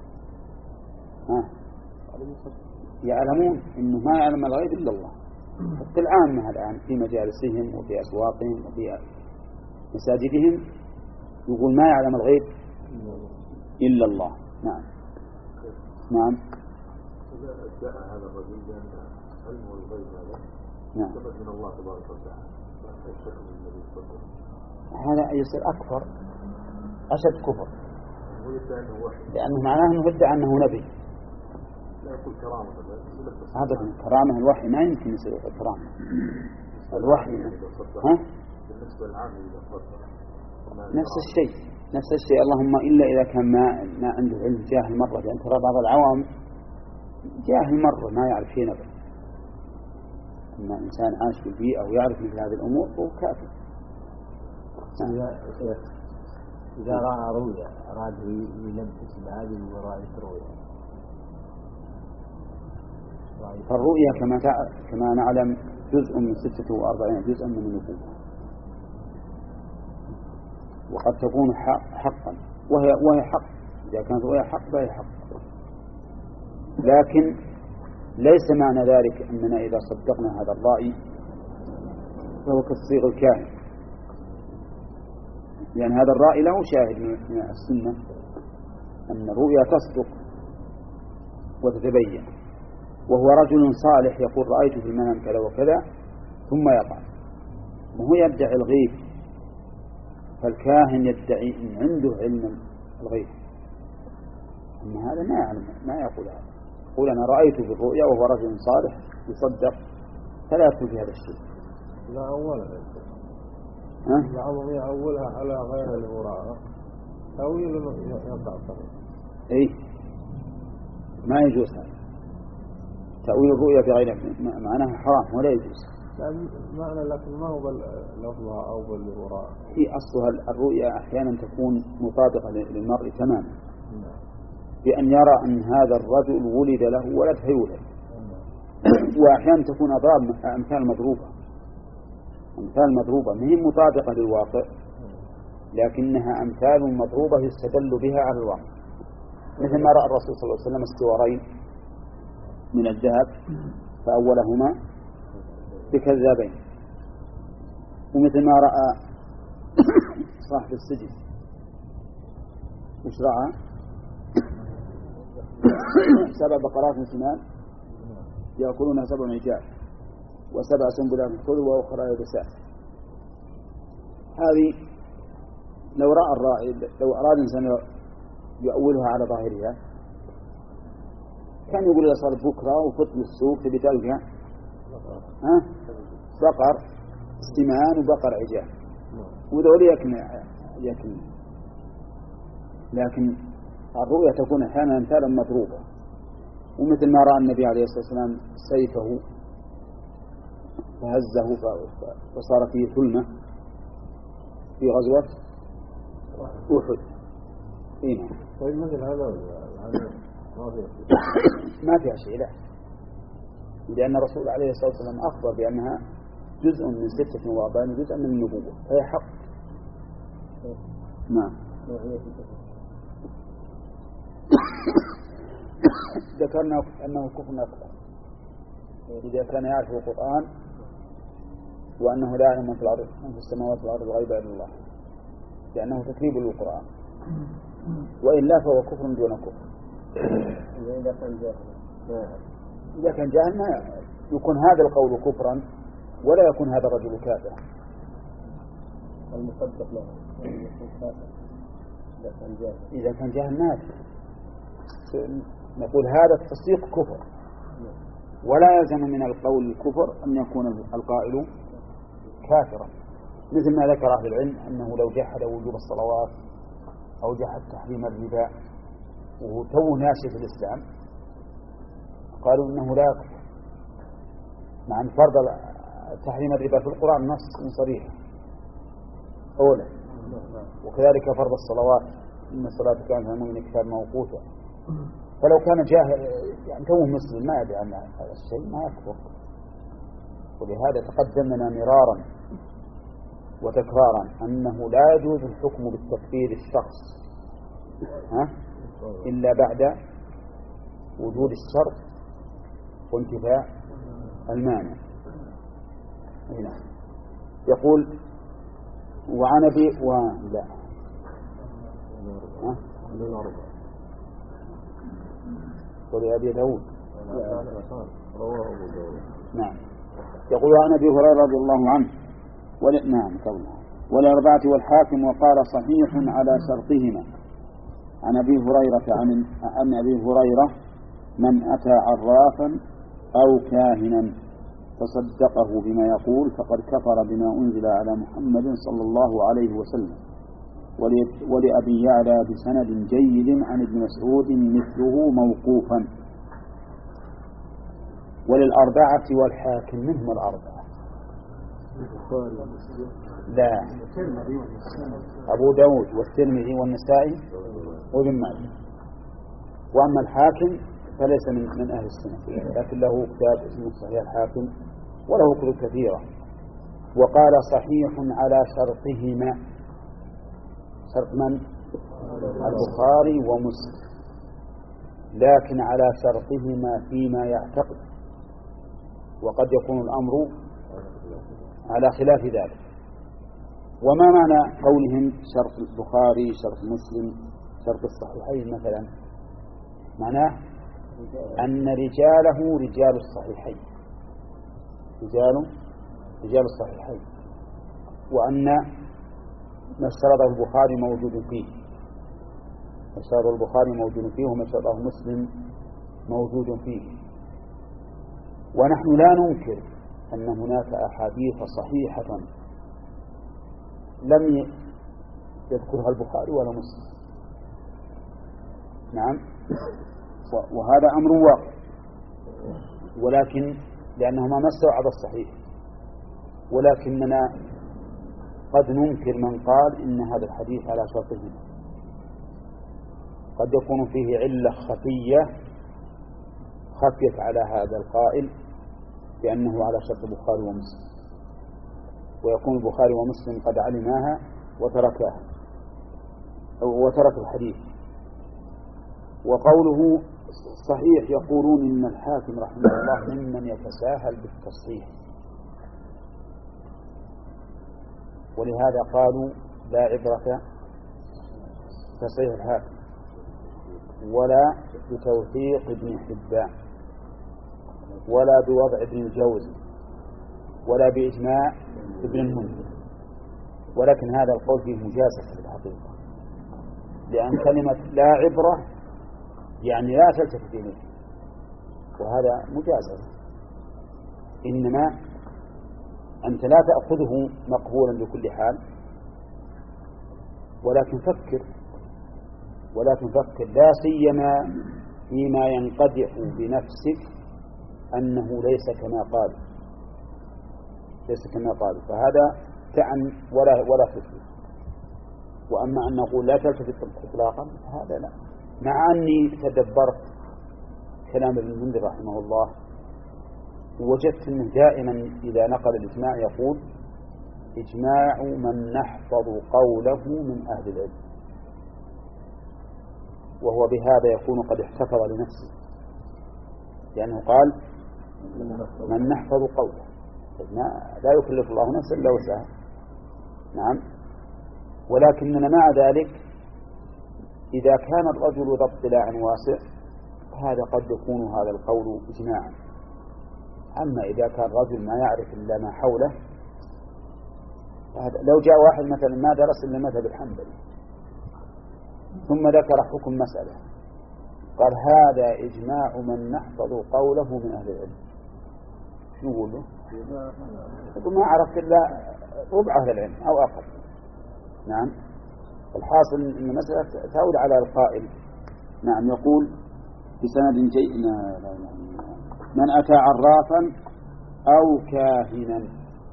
يعلمون إنه ما يعلم الغيب إلا الله. حتى العامة الآن في مجالسهم وفي أسواقهم وفي مساجدهم يقول ما يعلم الغيب إلا الله. نعم. نعم. إذا ادعى هذا الرجل بأن علمه الغيب هذا نعم ثبت من الله تبارك وتعالى، ما الشك من النبي صلى الله عليه وسلم؟ هذا يصير أكثر أشد كفر، ويدعي وحي، لأنه معناه أنه ادعى أنه نبي. لا يقول كرامة، هذا كرامة. الوحي ما يمكن يصير كرامة. الوحي ها؟ بالنسبة للعام إذا صدق نفس الشيء نفس الشيء اللهم إلا إذا كان ما ما عنده علم جاهل مرة، لأن ترى بعض العوام جاهل مرة ما يعرف شيء نبي أن إنسان عاش في البيئة ويعرف مثل هذه الأمور فهو كافر. إذا رأى رؤيا أراد يلبس بهذه الرؤيا رؤيا. فالرؤيا كما كما نعلم جزء من ستة وأربعين جزءا من النبوة، وقد تكون حقا وهي وهي حق. إذا كانت رؤيا حق فهي حق، لكن ليس معنى ذلك أننا إذا صدقنا هذا الرأي فهو كالصيغ الكاهن، لأن هذا الرأي له شاهد من السنة أن الرؤيا تصدق وتتبين، وهو رجل صالح يقول رأيت في المنام كذا وكذا ثم يقع، وهو يدعي الغيب. فالكاهن يدعي أن عنده علم الغيب، أن هذا ما يعلم ما يقول هذا، يقول أنا رأيت في الرؤيا وهو رجل صالح يصدق، فلا يكون في هذا الشيء. لا أولا العظم يعولها على غير الوراء تأويل يقع طبعا. إيه ما يجوز هذا تأويل الرؤيا بغير معناها حرام ولا يجوز. معنى لكن ما هو باللفظة أو بالوراء. في أصلها الرؤيا أحيانا تكون مطابقة للمرء تماما، بأن يرى أن هذا الرجل ولد له ولد فيولد. وأحيانا تكون أضراب أمثال مضروبة أمثال مضروبة ما هي مطابقة للواقع، لكنها أمثال مضروبة يستدل بها على الواقع، مثل ما رأى الرسول صلى الله عليه وسلم استوارين من الذهب فأولهما بكذابين، ومثل ما رأى صاحب السجن وش رأى سبع بقرات سمان يأكلونها سبع عجاف وسبع سنبلات خضر وأخرى يابسات. هذه لو رأى الرائي لو أراد إنسان يؤولها على ظاهرها كان يقول إذا صار بكرة وفت للسوق تبي تلقى ها بقر سمان وبقر عجاف وذول يكن يكن لكن الرؤيا تكون أحيانا أمثالا مضروبة، ومثل ما رأى النبي عليه الصلاة والسلام سيفه فهزه فصار فيه ثلمة في غزوة أحد. إيه طيب مثل هذا ما فيها ما فيها شيء، لا، لأن الرسول عليه الصلاة والسلام أخبر بأنها جزء من ستة وأربعين جزء من النبوة فهي حق. نعم. ذكرنا أنه كفر أكبر إذا كان يعرف القرآن وأنه لا يعلم من في الأرض من في السماوات والأرض الغيب إلا الله، لأنه تكذيب للقرآن، وإلا فهو كفر دون كفر. إذا كان جاهل إذا كان جاهل ما يكون هذا القول كفرا ولا يكون هذا الرجل كافرا. المصدق له إذا كان جاهل إذا كان جاهل ما نقول هذا التصديق كفر، ولا يلزم من القول الكفر أن يكون القائل كافرا، مثل ما ذكر أهل العلم أنه لو جحد وجوب الصلوات أو جحد تحريم الربا وهو تو ناشئ في الإسلام قالوا إنه لا يكفر، مع أن فرض تحريم الربا في القرآن نص صريح أولا، وكذلك فرض الصلوات إن الصلاة كانت على المؤمنين كتابا موقوتا. فلو كان جاهل يعني توه مسلم ما يدري عن هذا الشيء ما يكفر. ولهذا تقدم لنا مرارا وتكرارا أنه لا يجوز الحكم بالتكفير الشخص ها إلا بعد وجود الشرط وانتفاء المانع. هنا يقول وعن أبي ولا ها ولأبي داود نعم. يقول عن أبي هريرة رضي الله عنه ول... نعم قوله والأربعة والحاكم وقال صحيح على شرطهما. عن أبي هريرة عن عن أبي هريرة من أتى عرافا أو كاهنا فصدقه بما يقول فقد كفر بما أنزل على محمد صلى الله عليه وسلم. ولأبي يعلى بسند جيد عن ابن مسعود مثله موقوفا. وللأربعة والحاكم منهم الأربعة. لا، أبو داود والترمذي والنسائي وابن ماجه. وأما الحاكم فليس من, من أهل السنة، لكن له كتاب اسمه صحيح الحاكم وله كتب كثيرة. وقال صحيح على شرطهما، شرط من؟ البخاري ومسلم، لكن على شرطهما فيما يعتقد، وقد يكون الأمر على خلاف ذلك. وما معنى قولهم شرط البخاري شرط مسلم شرط الصحيحين مثلا؟ معناه أن رجاله رجال الصحيحين، رجال رجال الصحيحين، وأن ما اشترطه البخاري موجود فيه، ما اشترطه البخاري موجود فيه، وما اشترطه مسلم موجود فيه. ونحن لا ننكر أن هناك أحاديث صحيحة لم يذكرها البخاري ولا مسلم، نعم، وهذا أمر واقع، ولكن لأنهما ما استوعب الصحيح، ولكننا قد ننكر من قال إن هذا الحديث على شرطهما، قد يكون فيه علة خفية خفيت على هذا القائل بأنه على شرط البخاري ومسلم، ويكون البخاري ومسلم قد علماها وتركها وترك الحديث. وقوله صحيح يقولون إن الحاكم رحمه الله ممن يتساهل بالتصحيح، ولهذا قالوا لا عبرة تصحيح الحاكم ولا بتوثيق ابن حبان ولا بوضع ابن الجوزي ولا بإجماع ابن المنذر. ولكن هذا القول فيه مجازفة في الحقيقة، لأن كلمة لا عبرة يعني لا تلتفت إليه، وهذا مجازفة. إنما أنت لا تأخذه مقبولا بكل حال، ولكن فكر ولكن فكر لا سيما فيما ينقدح بنفسك أنه ليس كما قال ليس كما قال فهذا تعن ولا ولا تثبت. وأما أن نقول لا تلتفت إطلاقا هذا لا، مع أني تدبرت كلام ابن المنذر رحمه الله وجدت أنه دائما إذا نقل الإجماع يقول إجماع من نحفظ قوله من أهل العلم، وهو بهذا يكون قد احتفظ لنفسه، لأنه قال من نحفظ قوله، لا يكلف الله نفسا إلا وسعها، نعم. ولكننا مع ذلك إذا كان الرجل ذا اطلاع واسع هذا قد يكون هذا القول إجماعا. أما إذا كان رجل ما يعرف إلا ما حوله، لو جاء واحد مثلا ما درس إلا المذهب الحنبلي ثم ذكر حكم مسألة قال هذا إجماع من نحفظ قوله من أهل العلم، شو نقول له؟ يقول ما عرفت إلا ربع أهل العلم أو أقل، نعم. الحاصل أن المسألة تعود على القائل، نعم. يقول بسند جيد من أتى عرافا أو كاهنا،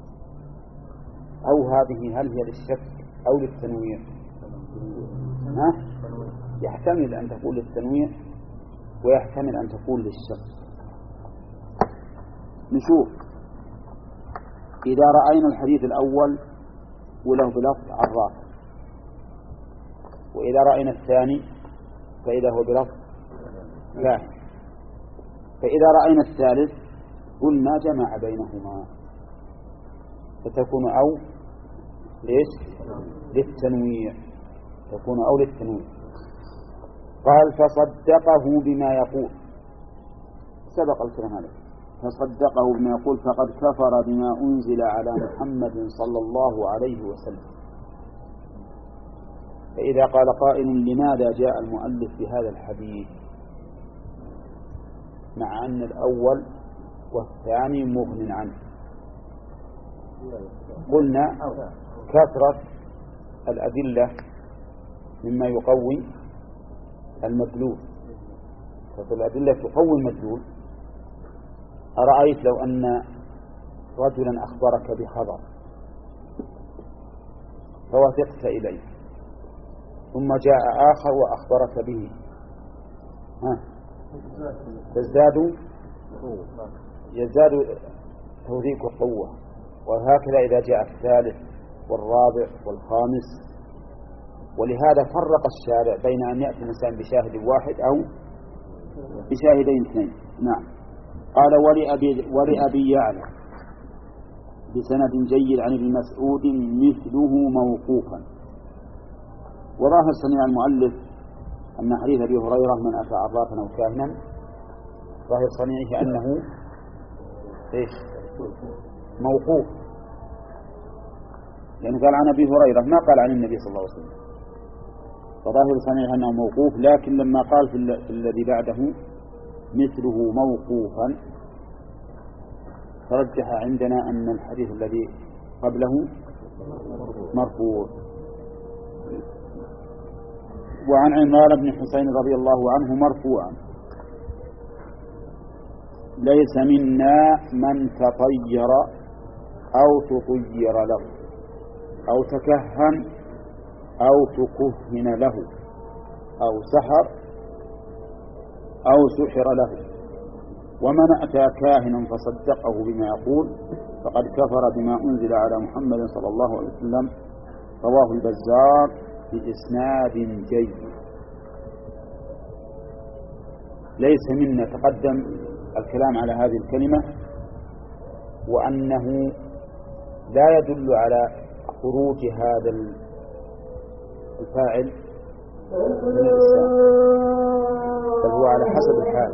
أو هذه هل هي للشك أو للتنويع؟ ها؟ يحتمل أن تقول للتنويع ويحتمل أن تقول للشك. نشوف إذا رأينا الحديث الأول وله بلفظ عراف، وإذا رأينا الثاني فإذا هو بلفظ كاهن، فإذا رأينا الثالث قلنا جمع بينهما فتكون أو ليش للتنويع، تكون أو للتنويع. قال فصدقه بما يقول، سبق الكلام عليه، فصدقه بما يقول فقد كفر بما أنزل على محمد صلى الله عليه وسلم. فإذا قال قائل لماذا جاء المؤلف بهذا الحديث مع أن الأول والثاني مغن عنه؟ قلنا كثرة الأدلة مما يقوي المدلول، كثرة الأدلة تقوي المدلول، أرأيت لو أن رجلا أخبرك بخبر فوثقت إليه ثم جاء آخر وأخبرك به، ها تزداد يزداد توثيق القوة. وهكذا إذا جاء الثالث والرابع والخامس. ولهذا فرق الشارع بين أن يأتي الإنسان بشاهد واحد أو بشاهدين اثنين. نعم. قال ولأبي, ولأبي يعلى بسند جيد عن ابن مسعود مثله موقوفا. وظاهر صنيع المؤلف أن حديث أبي هريرة من أتى عرافا أو كاهنا ظاهر صنيعه أنه إيش موقوف، لأنه قال عن أبي هريرة ما قال عن النبي صلى الله عليه وسلم، فظاهر صنيعه أنه موقوف. لكن لما قال في الذي بعده مثله موقوفا ترجح عندنا أن الحديث الذي قبله مرفوع. وعن عمران بن حسين رضي الله عنه مرفوعا: ليس منا من تطير أو تطير له أو تكهن أو تكهن له أو سحر أو سحر له، ومن أتى كاهنا فصدقه بما يقول فقد كفر بما أنزل على محمد صلى الله عليه وسلم. رواه البزار بإسناد جيد. ليس منا، تقدم الكلام على هذه الكلمة وأنه لا يدل على خروج هذا الفاعل من الإسلام، بل هو على حسب الحال.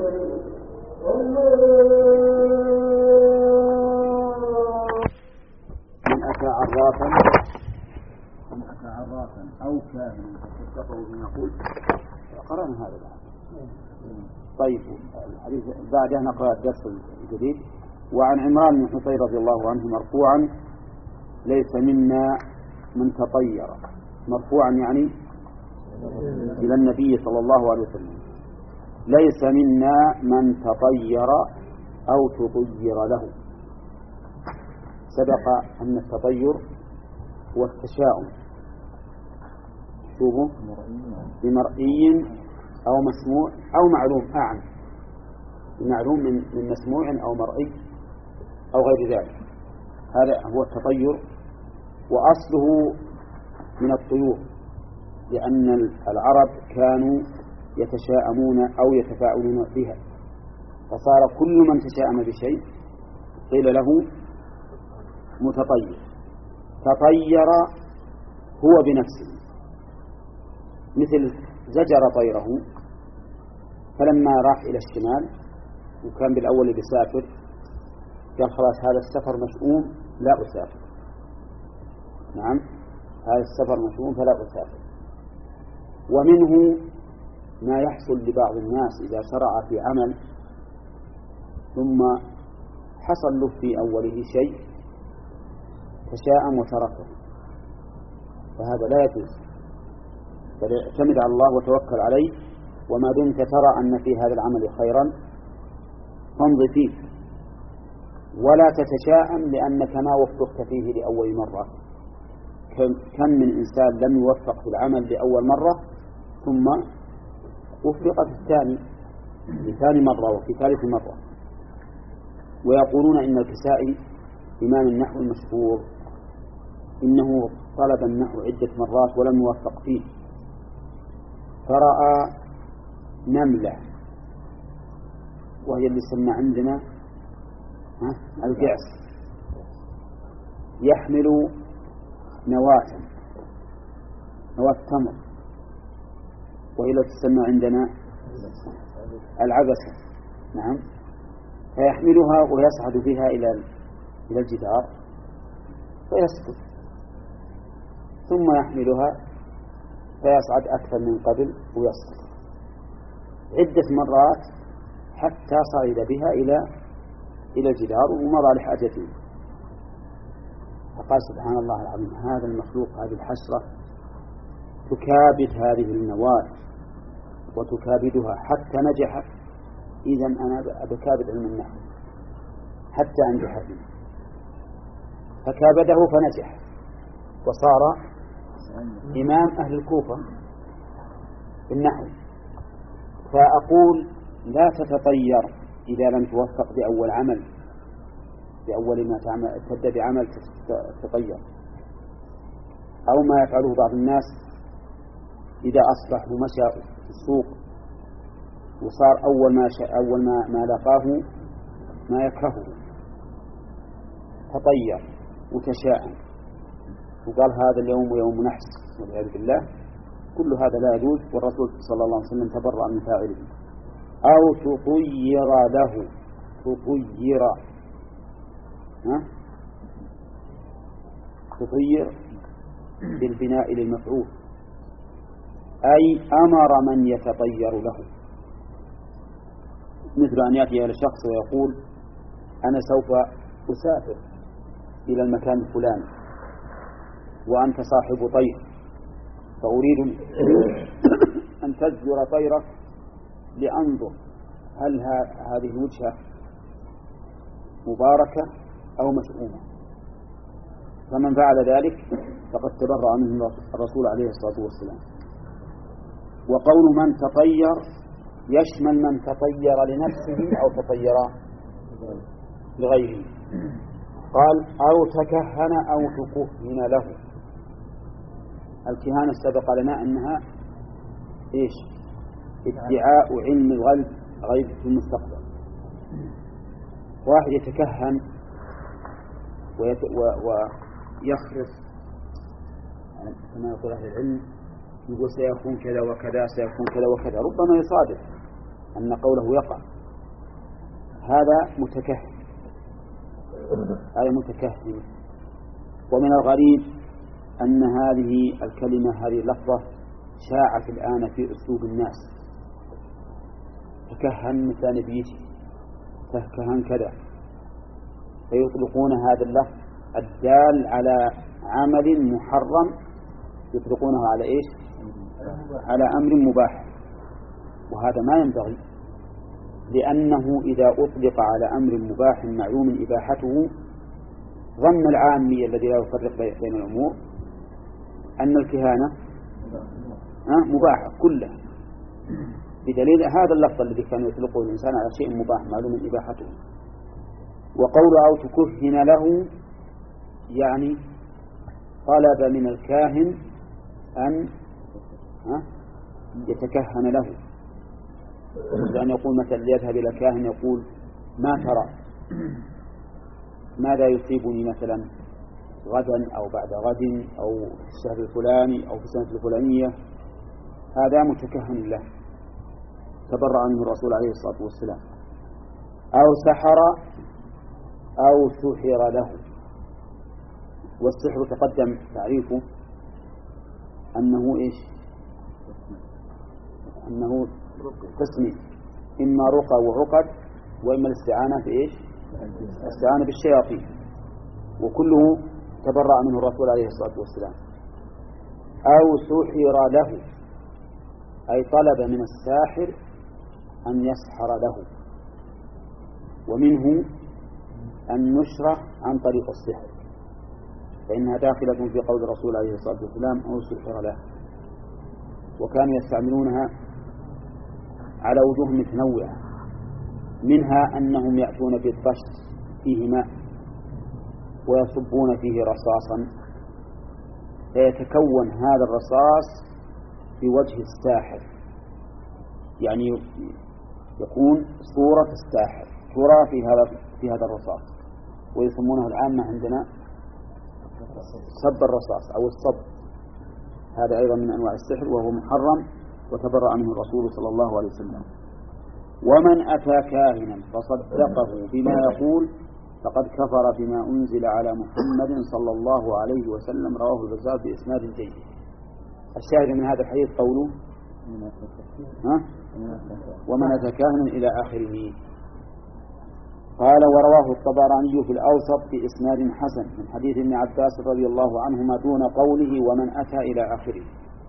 من أتى عرافا من أتى عرافا أو كاهنا فصدقه بما يقول قرأنا هذا الآن. طيب الحديث بعده نقرأ الدرس الجديد. وعن عمران بن حسين رضي الله عنه مرفوعا: ليس منا من تطير. مرفوعا يعني إلى النبي صلى الله عليه وسلم. ليس منا من تطير أو تطير له. سبق أن التطير هو التشاؤم، شوفوا، بمرئي أو مسموع أو معلوم، أعم معلوم من من مسموع أو مرئي أو غير ذلك. هذا هو التطير، وأصله من الطيور، لأن العرب كانوا يتشاءمون أو يتفاعلون بها، فصار كل من تشاءم بشيء قيل له متطير. تطير هو بنفسه، مثل زجر طيره، فلما راح إلى الشمال وكان بالأول بيسافر قال خلاص هذا السفر مشؤوم لا أسافر. نعم، هذا السفر مشؤوم فلا أسافر. ومنه ما يحصل لبعض الناس إذا شرع في عمل ثم حصل له في أوله شيء تشاءم وتركه، فهذا لا يجوز، بل اعتمد على الله وتوكل عليه، وما دمت ترى أن في هذا العمل خيرا فامض فيه، ولا تتشاءم لأنك ما وفقت فيه لأول مرة. كم من إنسان لم يوفق في العمل لأول مرة ثم وفق في الثاني في ثاني مرة وفي ثالث مرة. ويقولون إن الكسائي إمام النحو المشهور إنه طلب النحو عدة مرات ولم يوفق فيه، فرأى نملة وهي اللي سمى عندنا الجعس يحمل نواة نواة تمر، وهي التي تسمى عندنا العبسة. نعم، فيحملها ويصعد بها إلى إلى الجدار فيسقط، ثم يحملها فيصعد أكثر من قبل ويسقط عدة مرات حتى صعد بها إلى إلى الجدار ومضى لحاجته. فقال سبحان الله العظيم، هذا المخلوق، هذه الحشرة تكابد هذه النواة وتكابدها حتى نجحت، إذن أنا بكابد علم النحو. حتى عند حد، فكابده فنجح وصار إمام أهل الكوفة بالنحو. فأقول لا تتطير إذا لم توفق بأول عمل، بأول ما تعمل تبدأ بعمل تتطير، أو ما يفعله بعض الناس إذا أصبح ومشى في السوق وصار أول ما شاء أول ما, ما لقاه ما يكرهه تطير وتشاءم وقال هذا اليوم يوم نحس والعياذ بالله. كل هذا لا يجوز، والرسول صلى الله عليه وسلم تبرأ من فاعله. أو تطير له، تطير ها؟ تطير بالبناء للمفعول، أي أمر من يتطير له، مثل أن يأتي إلى شخص ويقول أنا سوف أسافر إلى المكان الفلاني وأنت صاحب طير، فأريد أن تزجر طيرك لأنظر هل هذه الوجهة مباركة أو مشؤومة. فمن فعل ذلك فقد تبرأ منه الرسول عليه الصلاة والسلام. وقول من تطير يشمل من تطير لنفسه أو تطير لغيره. قال أو تكهن أو تكهن له. الكهانة سبق لنا أنها إيش؟ ادعاء علم الغيب غيب في المستقبل. واحد يتكهن ويخرص كما يقول أهل العلم، يقول سيكون كذا وكذا سيكون كذا وكذا، ربما يصادف أن قوله يقع. هذا متكهن، هذا متكهن. ومن الغريب أن هذه الكلمة هذه اللفظة شاعت الآن في أسلوب الناس. تكهن مثل نبيتي، تكهن كذا، فيطلقون هذا اللفظ الدال على عمل محرم يطلقونه على إيش؟ على أمر مباح، وهذا ما ينبغي، لأنه إذا أطلق على أمر مباح معلوم إباحته ظن العامي الذي لا يفرق بين الأمور أن الكهانة مباحة كلها، بدليل هذا اللفظ الذي كان يطلقه الإنسان على شيء مباح معلوم إباحته. وقول أو تكهن له يعني طلب من الكاهن أن يتكهن له، لأن يقول مثلا يذهب إلى كاهن يقول ما ترى ماذا يصيبني مثلا غدا أو بعد غد أو في الشهر الفلاني أو في السنة الفلانية، هذا متكهن له تبرأ منه الرسول عليه الصلاة والسلام. أو سحر أو سحر له. والسحر تقدم تعريفه أنه إيش؟ أنه قسم، إما رقى وعقد، وإما الاستعانة بإيش؟ الاستعانة بالشياطين، وكله تبرأ منه الرسول عليه الصلاة والسلام. أو سحر له أي طلب من الساحر أن يسحر له، ومنه النشرة عن طريق السحر، فإنها داخلة في قول الرسول عليه الصلاة والسلام أو سحر له. وكانوا يستعملونها على وجوه متنوعة، منها أنهم يأتون بالطشت فيه ماء ويصبون فيه رصاصا، فيتكون هذا الرصاص في وجه الساحر، يعني يكون صورة الساحر ترى في هذا في هذا الرصاص، ويسمونه العامة عندنا صب الرصاص أو الصب. هذا أيضا من أنواع السحر وهو محرم وتبرأ منه الرسول صلى الله عليه وسلم. ومن أتى كاهنا فصدقه بما يقول فقد كفر بما أنزل على محمد صلى الله عليه وسلم، رواه البزار بإسناد جيد. الشاهد من هذا الحديث قوله ها؟ ومن أتى كاهنا إلى آخره. قال ورواه الطبراني في الأوسط بإسناد حسن من حديث ابن عباس رضي الله عنهما دون قوله ومن أتى إلى آخره،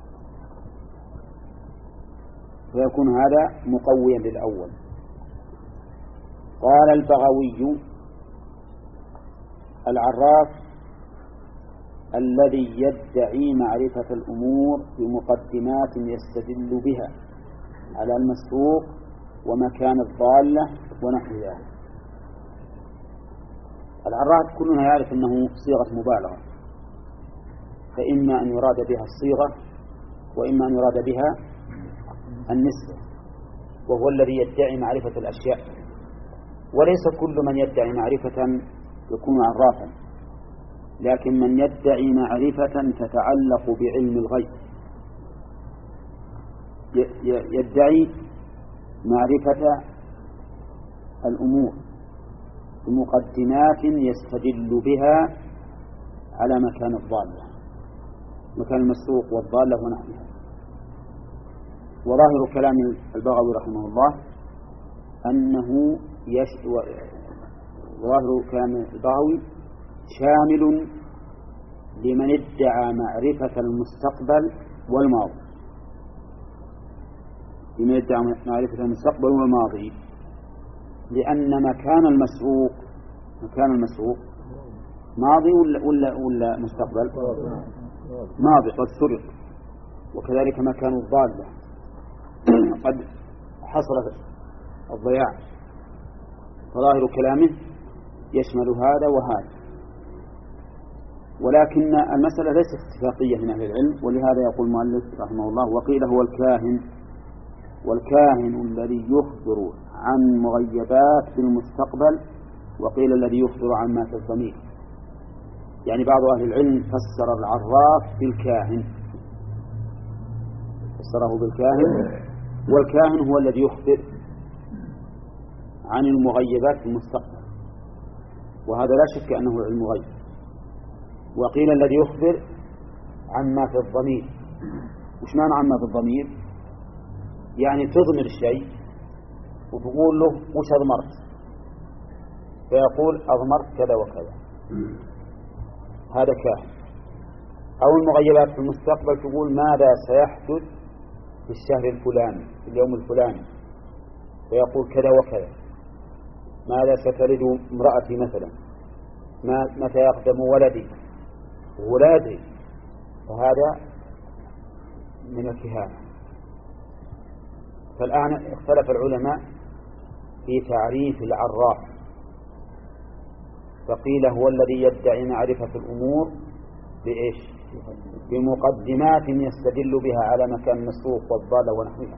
فيكون هذا مقويا للأول. قال البغوي العراف الذي يدعي معرفة الأمور بمقدمات يستدل بها على المسروق ومكان الضالة ونحو ذلك. العراف كلنا يعرف أنه صيغة مبالغة، فإما أن يراد بها الصيغة وإما أن يراد بها النسبة، وهو الذي يدعي معرفة الأشياء. وليس كل من يدعي معرفة يكون عرافا، لكن من يدعي معرفة تتعلق بعلم الغيب، يدعي معرفة الأمور بمقدمات يستدل بها على مكان الضالة، مكان المسروق والضالة ونحوها. وظاهر كلام البغوي رحمه الله أنه يش... وظاهر كلام البغوي شامل لمن ادعى معرفة المستقبل والماضي، لمن ادعى معرفة المستقبل والماضي، لأن مكان المسروق مكان المسروق ماضي ولا ولا ولا مستقبل؟ ماضي، قد سرق. وكذلك مكان الضالة قد حصل الضياع. فظاهر كلامه يشمل هذا وهذا، ولكن المسألة ليست اتفاقية من أهل العلم، ولهذا يقول المؤلف رحمه الله: وقيل هو الكاهن، والكاهن الذي يخبر عن مغيبات في المستقبل، وقيل الذي يخبر عن ما في الضمير. يعني بعض أهل العلم فسر العراف بالكاهن، فسره بالكاهن، والكاهن هو الذي يخبر عن المغيبات في المستقبل، وهذا لا شك أنه علم غيب. وقيل الذي يخبر عن ما في الضمير. وش معنى عن ما في الضمير؟ يعني تضمر الشيء وتقول له وش أضمرت، فيقول أضمرت كذا وكذا، هذا كاهن. أو المغيبات في المستقبل، تقول ماذا سيحدث في الشهر الفلاني في اليوم الفلاني، فيقول كذا وكذا. ماذا ستلد امرأتي مثلا، ما متى يقدم ولدي ولا يدري، فهذا من الكهانة. فالآن اختلف العلماء في تعريف العراف، فقيل هو الذي يدعي معرفة الأمور بإيش؟ بمقدمات يستدل بها على مكان المسروق والضالة ونحوها،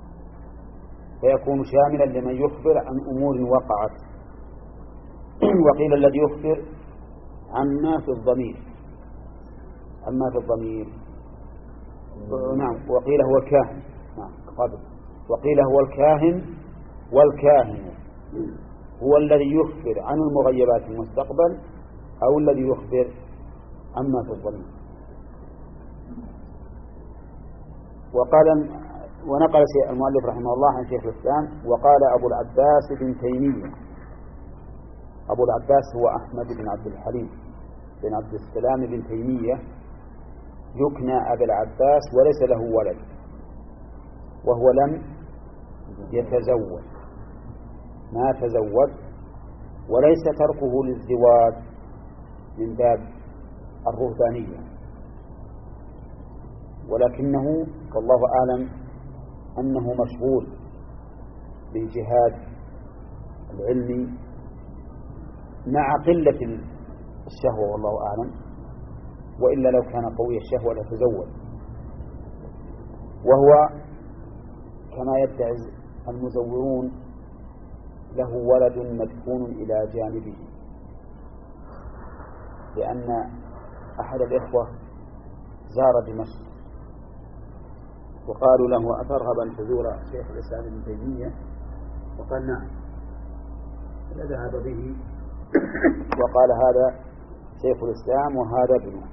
فيكون شاملا لمن يخبر عن أمور وقعت. وقيل الذي يخبر عما في الضمير، عما في الضمير نعم. وقيل هو الكاهن، نعم قبل. وقيل هو الكاهن، والكاهن هو الذي يخبر عن المغيبات في المستقبل أو الذي يخبر عما في الضمير. وقال ونقل المؤلف رحمه الله عن شيخ الإسلام: وقال أبو العباس بن تيمية. أبو العباس هو أحمد بن عبد الحليم بن عبد السلام بن تيمية، يكنى أبا العباس، وليس له ولد، وهو لم يتزوج، ما تزوج، وليس تركه للزواج من باب الرهبانية، ولكنه والله أعلم أنه مشغول بالجهاد العلمي مع قلة الشهوة والله أعلم، وإلا لو كان قوي الشهوة لتزوج. وهو كما يدعي المزورون له ولد مدفون إلى جانبه، لأن أحد الإخوة زار دمشق وقالوا له: أترغب أن تزور شيخ الإسلام ابن تيمية؟ وقال: نعم. فذهب به وقال: هذا شيخ الإسلام وهذا ابنه.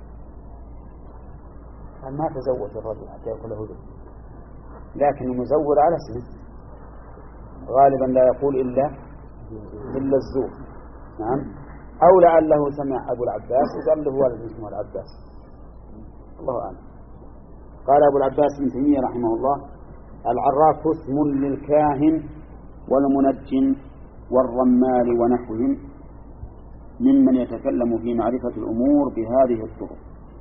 قال: ما تزوج الرجل حتى يقول له ذلك، لكن المزور على اسمه غالبا لا يقول إلا إلا الزور. نعم. أو لعله سمع أبو العباس وقال له ولد اسمه العباس، الله أعلم. قال أبو العباس بن تيمية رحمه الله: العراف اسم للكاهن والمنجم والرمال ونحوهم، ممن يتكلم في معرفة الأمور بهذه الطرق.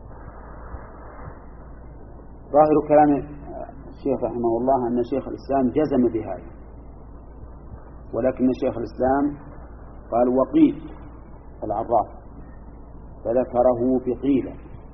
ظاهر كلام الشيخ رحمه الله أن شيخ الإسلام جزم بهذا، ولكن شيخ الإسلام قال وقيل العراف فذكره بقيل.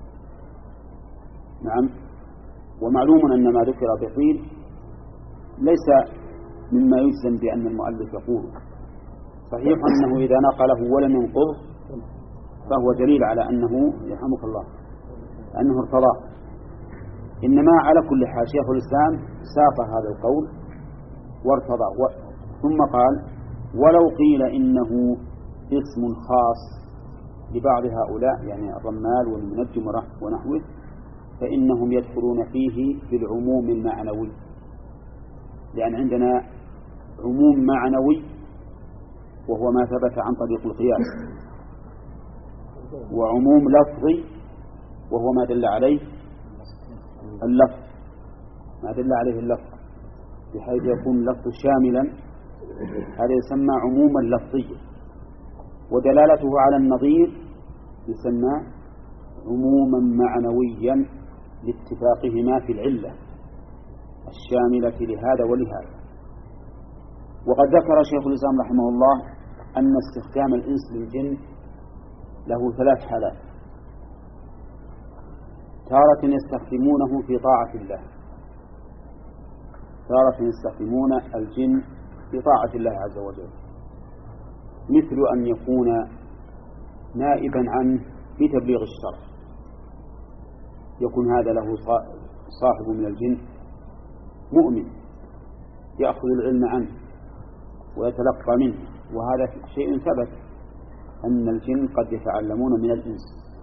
نعم، ومعلوم أن ما ذكر بقيل ليس مما يجزم بأن المؤلف يقوله. صحيح أنه إذا نقله ولم ينقضه فهو دليل على أنه يرحمك الله أنه ارتضاه. إنما على كل حال شيخ الإسلام ساق هذا القول وارتضى، ثم قال ولو قيل إنه اسم خاص لبعض هؤلاء يعني الرمال والمنجم ونحوه فإنهم يدخلون فيه بالعموم المعنوي، لأن عندنا عموم معنوي وهو ما ثبت عن طريق القياس، وعموم لفظي وهو ما دل عليه اللفظ ما دل عليه اللفظ بحيث يكون اللفظ شاملا، هذا يسمى عموما لفظيا، ودلالته على النظير يسمى عموما معنويا لاتفاقهما في العلة الشاملة لهذا ولهذا. وقد ذكر شيخ الإسلام رحمه الله أن استخدام الإنس للجن له ثلاث حالات: تارة يستخدمونه في طاعة الله، تارة يستخدمون الجن في طاعة الله عز وجل، مثل أن يكون نائبا عنه في تبليغ الشرع، يكون هذا له صاحب من الجن مؤمن يأخذ العلم عنه ويتلقى منه، وهذا شيء ثبت أن الجن قد يتعلمون من الإنس،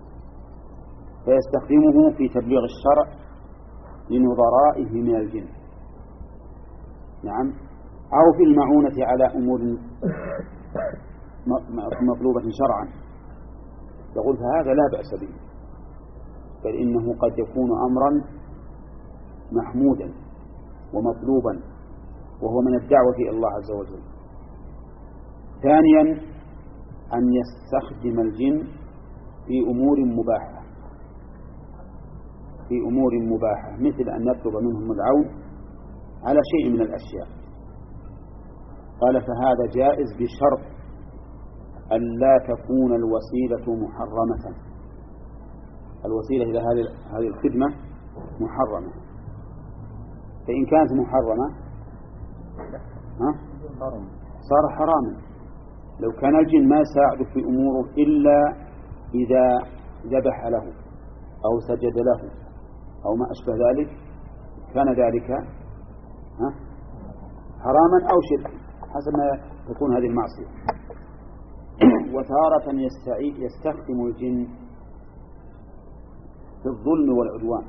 فيستخدمه في تبليغ الشرع لنظرائه من الجن. نعم، أو في المعونة على أمور مطلوبة شرعا، يقول فهذا لا بأس به، بل إنه قد يكون أمرا محمودا ومطلوبا وهو من الدعوة إلى الله عز وجل. ثانيا أن يستخدم الجن في أمور مباحة في أمور مباحة مثل أن يطلب منهم العون على شيء من الأشياء، قال فهذا جائز بشرط أن لا تكون الوسيلة محرمة، الوسيلة إلى هذه الخدمة محرمة، فإن كانت محرمة ها صار حراما. لو كان الجن ما يساعد في أموره إلا إذا ذبح له أو سجد له أو ما أشبه ذلك كان ذلك ها حراما أو شركا حسب ما تكون هذه المعصية. وتارة يستخدم الجن في الظلم والعدوان،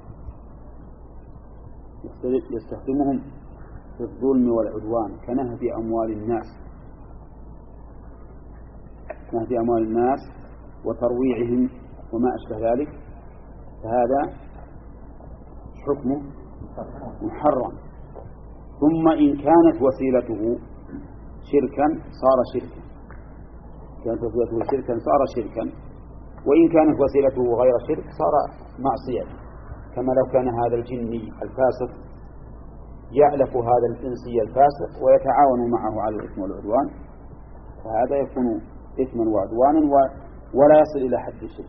يستخدمهم في الظلم والعدوان كنهب أموال الناس نهب أموال الناس وترويعهم وما أشبه ذلك، فهذا حكمه محرم. ثم إن كانت وسيلته شركا صار شركا كانت وسيلته شركا صار شركا وإن كانت وسيلته غير شرك صار معصية، كما لو كان هذا الجني الفاسق يألف هذا الإنسي الفاسق ويتعاون معه على الإثم والعدوان، فهذا يكون إثما وعدوانا ولا يصل إلى حد الشرك.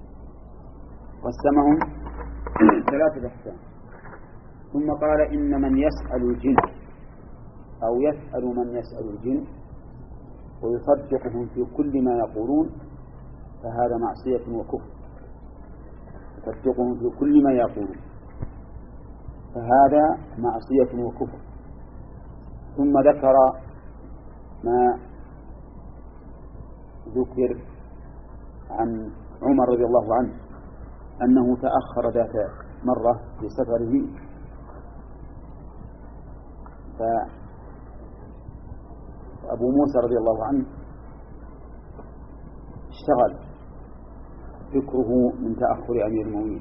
قسمهم ثلاثة أحكام. ثم قال إن من يسأل الجن أو يسأل من يسأل الجن ويصدقهم في كل ما يقولون فهذا معصية وكفر، يصدقهم في كل ما يقولون فهذا معصية وكفر. ثم ذكر ما ذكر عن عمر رضي الله عنه أنه تأخر ذات مرة في سفره، فأبو موسى رضي الله عنه اشتغل فكره من تأخر أمير المؤمنين،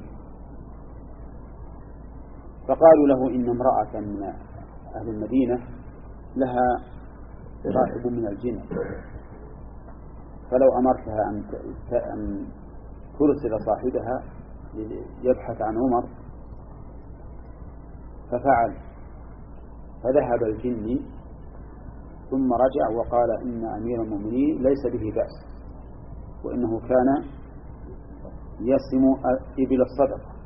فقالوا له إن امرأة من أهل المدينة لها صاحب من الجن، فلو أمرتها أن أن ترسل صاحبها يبحث عن عمر ففعل، فذهب الجني ثم رجع وقال إن أمير المؤمنين ليس به بأس، وإنه كان يسم إبل الصدقة